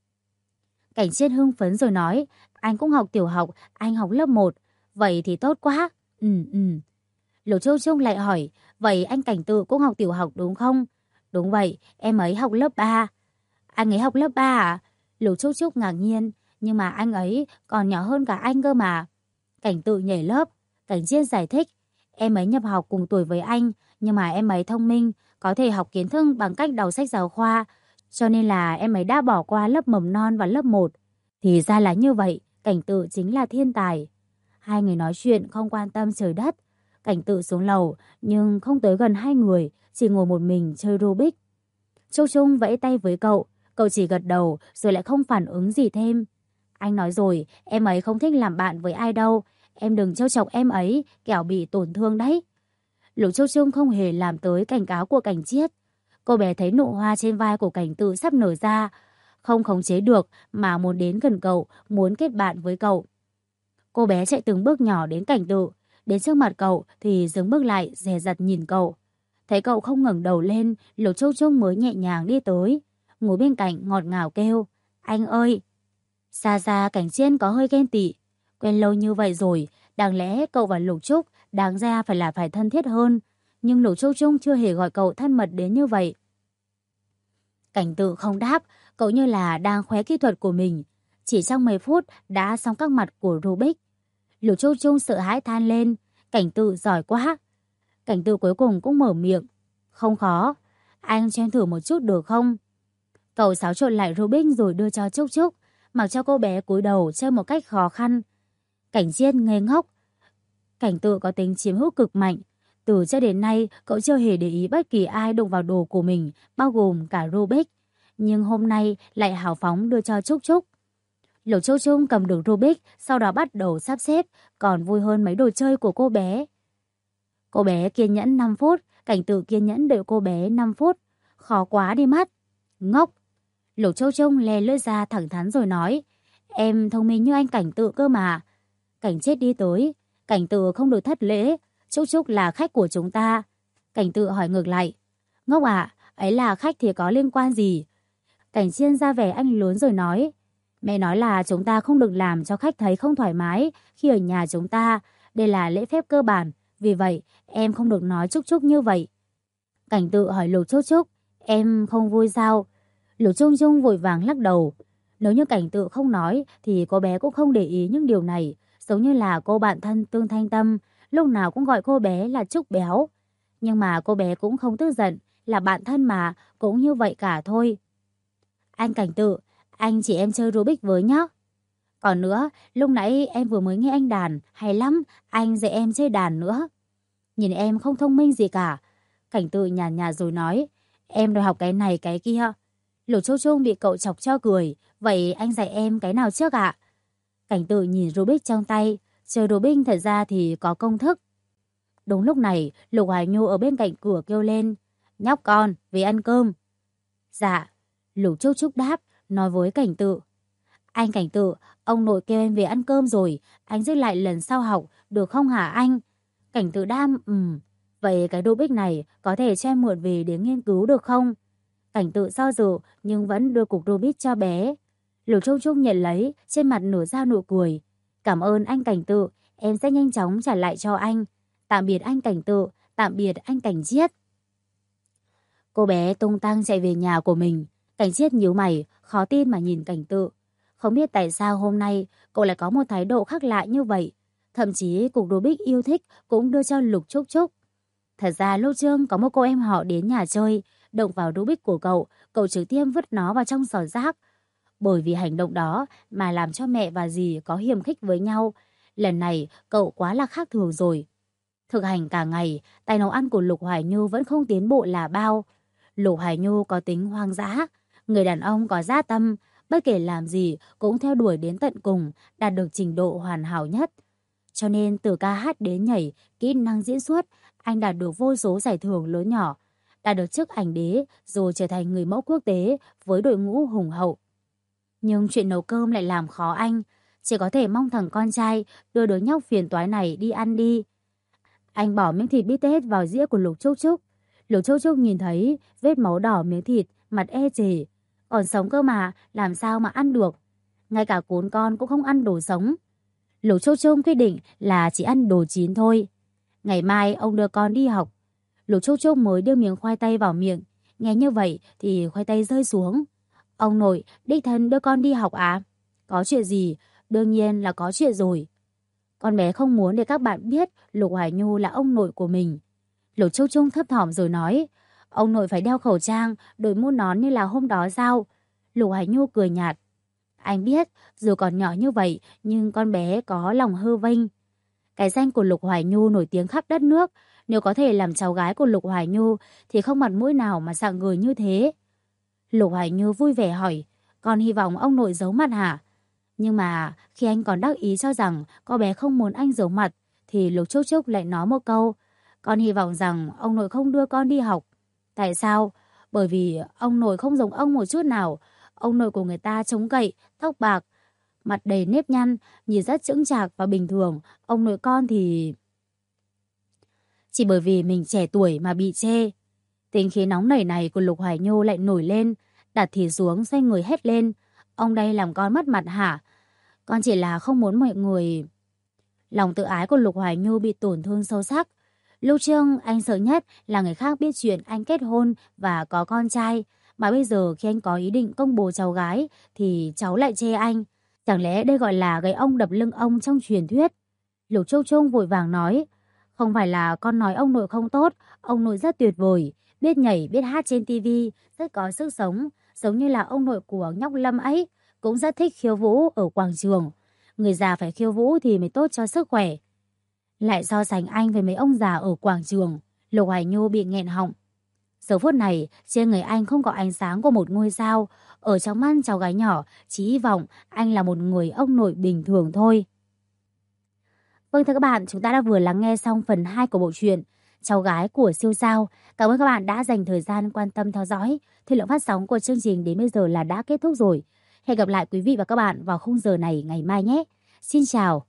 Cảnh Chiết hưng phấn rồi nói. Anh cũng học tiểu học, anh học lớp 1. Vậy thì tốt quá. Ừ. Lục Trúc Trúc lại hỏi. Vậy anh Cảnh Tự cũng học tiểu học đúng không? Đúng vậy, em ấy học lớp 3. Anh ấy học lớp 3 à? Lục Trúc Trúc ngạc nhiên. Nhưng mà anh ấy còn nhỏ hơn cả anh cơ mà. Cảnh Tự nhảy lớp. Cảnh Chiết giải thích. Em ấy nhập học cùng tuổi với anh. Nhưng mà em ấy thông minh, có thể học kiến thức bằng cách đọc sách giáo khoa. Cho nên là em ấy đã bỏ qua lớp mầm non và lớp 1. Thì ra là như vậy, Cảnh Tự chính là thiên tài. Hai người nói chuyện không quan tâm trời đất. Cảnh Tự xuống lầu, nhưng không tới gần hai người, chỉ ngồi một mình chơi Rubik. Trúc Trung vẫy tay với cậu, cậu chỉ gật đầu rồi lại không phản ứng gì thêm. Anh nói rồi, em ấy không thích làm bạn với ai đâu. Em đừng trêu chọc em ấy, kẻo bị tổn thương đấy. Lục Trúc Trung không hề làm tới cảnh cáo của Cảnh Chiết. Cô bé thấy nụ hoa trên vai của Cảnh Tự sắp nở ra, không khống chế được mà muốn đến gần cậu, muốn kết bạn với cậu. Cô bé chạy từng bước nhỏ đến Cảnh Tự, đến trước mặt cậu thì dừng bước lại dè dặt nhìn cậu. Thấy cậu không ngẩng đầu lên, Lục Trúc Trúc mới nhẹ nhàng đi tới, ngồi bên cạnh ngọt ngào kêu, anh ơi. Xa xa Cảnh Chiết có hơi ghen tị, quen lâu như vậy rồi, đáng lẽ cậu và Lục Trúc đáng ra phải thân thiết hơn, nhưng Lục Trúc Trúc chưa hề gọi cậu thân mật đến như vậy. Cảnh Tự không đáp, cậu như là đang khoe kỹ thuật của mình. Chỉ trong mấy phút đã xong các mặt của Rubik. Lục Trúc Trúc sợ hãi than lên, Cảnh Tự giỏi quá. Cảnh Tự cuối cùng cũng mở miệng. Không khó, anh cho em thử một chút được không? Cậu xáo trộn lại Rubik rồi đưa cho Trúc Trúc, mặc cho cô bé cúi đầu chơi một cách khó khăn. Cảnh Chiết ngây ngốc. Cảnh Tự có tính chiếm hữu cực mạnh. Từ trước đến nay, cậu chưa hề để ý bất kỳ ai đụng vào đồ của mình, bao gồm cả Rubik. Nhưng hôm nay lại hào phóng đưa cho Trúc Trúc. Lục Trúc Trúc cầm được Rubik, sau đó bắt đầu sắp xếp, còn vui hơn mấy đồ chơi của cô bé. Cô bé kiên nhẫn 5 phút, Cảnh Tự kiên nhẫn đợi cô bé 5 phút. Khó quá đi mất. Ngốc. Lục Trúc Trúc lè lưỡi ra thẳng thắn rồi nói. Em thông minh như anh Cảnh Tự cơ mà. Cảnh Chiết đi tới. Cảnh Tự không được thất lễ. Trúc Trúc là khách của chúng ta. Cảnh Tự hỏi ngược lại. Ngốc ạ, ấy là khách thì có liên quan gì? Cảnh Chiết ra vẻ anh lớn rồi nói. Mẹ nói là chúng ta không được làm cho khách thấy không thoải mái khi ở nhà chúng ta. Đây là lễ phép cơ bản. Vì vậy, em không được nói Trúc Trúc như vậy. Cảnh Tự hỏi Lục Trúc Trúc. Em không vui sao? Lục Trung Trung vội vàng lắc đầu. Nếu như Cảnh Tự không nói thì cô bé cũng không để ý những điều này. Giống như là cô bạn thân Tương Thanh Tâm lúc nào cũng gọi cô bé là Trúc Béo. Nhưng mà cô bé cũng không tức giận, là bạn thân mà, cũng như vậy cả thôi. Anh Cảnh Tự, anh chỉ em chơi Rubik với nhá. Còn nữa, lúc nãy em vừa mới nghe anh đàn, hay lắm, anh dạy em chơi đàn nữa. Nhìn em không thông minh gì cả. Cảnh Tự nhàn nhạt rồi nói, em đòi học cái này cái kia. Lục Châu Trung bị cậu chọc cho cười, vậy anh dạy em cái nào trước ạ? Cảnh Tự nhìn Rubik trong tay, chơi Rubik thật ra thì có công thức. Đúng lúc này, Lục Hoài Nhu ở bên cạnh cửa kêu lên, nhóc con, về ăn cơm. Dạ, Lục Trúc Trúc đáp, nói với Cảnh Tự. Anh Cảnh Tự, ông nội kêu em về ăn cơm rồi, anh giữ lại lần sau học, được không hả anh? Cảnh Tự đam, vậy cái Rubik này có thể cho em mượn về để nghiên cứu được không? Cảnh Tự do dự nhưng vẫn đưa cục Rubik cho bé. Lục Trúc Trúc nhận lấy, trên mặt nở ra nụ cười. Cảm ơn anh Cảnh Tự, em sẽ nhanh chóng trả lại cho anh. Tạm biệt anh Cảnh Tự, tạm biệt anh Cảnh Chiết. Cô bé tung tăng chạy về nhà của mình. Cảnh Chiết nhíu mày, khó tin mà nhìn Cảnh Tự. Không biết tại sao hôm nay cậu lại có một thái độ khác lạ như vậy. Thậm chí cục Rubik yêu thích cũng đưa cho Lục Trúc Trúc. Thật ra lúc trước có một cô em họ đến nhà chơi, động vào Rubik của cậu trực tiếp vứt nó vào trong giỏ rác. Bởi vì hành động đó mà làm cho mẹ và dì có hiềm khích với nhau. Lần này cậu quá là khác thường rồi. Thực hành cả ngày, tài nấu ăn của Lục Hoài Nhu vẫn không tiến bộ là bao. Lục Hoài Nhu có tính hoang dã, người đàn ông có dã tâm, bất kể làm gì cũng theo đuổi đến tận cùng, đạt được trình độ hoàn hảo nhất. Cho nên từ ca hát đến nhảy, kỹ năng diễn xuất, anh đạt được vô số giải thưởng lớn nhỏ, đạt được chức ảnh đế rồi trở thành người mẫu quốc tế với đội ngũ hùng hậu. Nhưng chuyện nấu cơm lại làm khó anh, chỉ có thể mong thằng con trai đưa đứa nhóc phiền toái này đi ăn đi. Anh bỏ miếng thịt bít tết vào dĩa của Lục Trúc Trúc. Lục Trúc Trúc nhìn thấy vết máu đỏ miếng thịt, mặt ê chề. Còn sống cơ mà, làm sao mà ăn được? Ngay cả cuốn con cũng không ăn đồ sống. Lục Trúc Trúc quyết định là chỉ ăn đồ chín thôi. Ngày mai ông đưa con đi học. Lục Trúc Trúc mới đưa miếng khoai tây vào miệng. Nghe như vậy thì khoai tây rơi xuống. Ông nội, đích thân đưa con đi học à? Có chuyện gì? Đương nhiên là có chuyện rồi. Con bé không muốn để các bạn biết Lục Hoài Nhu là ông nội của mình. Lục Trúc Trúc thấp thỏm rồi nói, ông nội phải đeo khẩu trang, đội mũ nón như là hôm đó sao? Lục Hoài Nhu cười nhạt. Anh biết, dù còn nhỏ như vậy, nhưng con bé có lòng hư vinh. Cái danh của Lục Hoài Nhu nổi tiếng khắp đất nước. Nếu có thể làm cháu gái của Lục Hoài Nhu thì không mặt mũi nào mà sạng người như thế. Lục Hoài Nhu vui vẻ hỏi, con hy vọng ông nội giấu mặt hả? Nhưng mà khi anh còn đắc ý cho rằng con bé không muốn anh giấu mặt, thì Lục Trúc Trúc lại nói một câu, con hy vọng rằng ông nội không đưa con đi học. Tại sao? Bởi vì ông nội không giống ông một chút nào. Ông nội của người ta trông cậy, tóc bạc, mặt đầy nếp nhăn, nhìn rất chững chạc và bình thường. Ông nội con thì... Chỉ bởi vì mình trẻ tuổi mà bị chê. Tính khí nóng nảy này của Lục Hoài Nhu lại nổi lên, đặt thìa xuống xoay người hét lên. Ông đây làm con mất mặt hả? Con chỉ là không muốn mọi người... Lòng tự ái của Lục Hoài Nhu bị tổn thương sâu sắc. Lúc trước anh sợ nhất là người khác biết chuyện anh kết hôn và có con trai. Mà bây giờ khi anh có ý định công bố cháu gái thì cháu lại chê anh. Chẳng lẽ đây gọi là gậy ông đập lưng ông trong truyền thuyết? Lục Trúc Trúc vội vàng nói, không phải là con nói ông nội không tốt, ông nội rất tuyệt vời, biết nhảy, biết hát trên tivi, rất có sức sống, giống như là ông nội của nhóc Lâm ấy, cũng rất thích khiêu vũ ở quảng trường. Người già phải khiêu vũ thì mới tốt cho sức khỏe. Lại so sánh anh với mấy ông già ở quảng trường, Lục Hoài Nhu bị nghẹn họng. Giờ phút này, trên người anh không có ánh sáng của một ngôi sao, ở trong mắt cháu gái nhỏ, chỉ hy vọng anh là một người ông nội bình thường thôi. Vâng thưa các bạn, chúng ta đã vừa lắng nghe xong phần 2 của bộ truyện Cháu gái của siêu sao. Cảm ơn các bạn đã dành thời gian quan tâm theo dõi. Thời lượng phát sóng của chương trình đến bây giờ là đã kết thúc rồi. Hẹn gặp lại quý vị và các bạn vào khung giờ này ngày mai nhé. Xin chào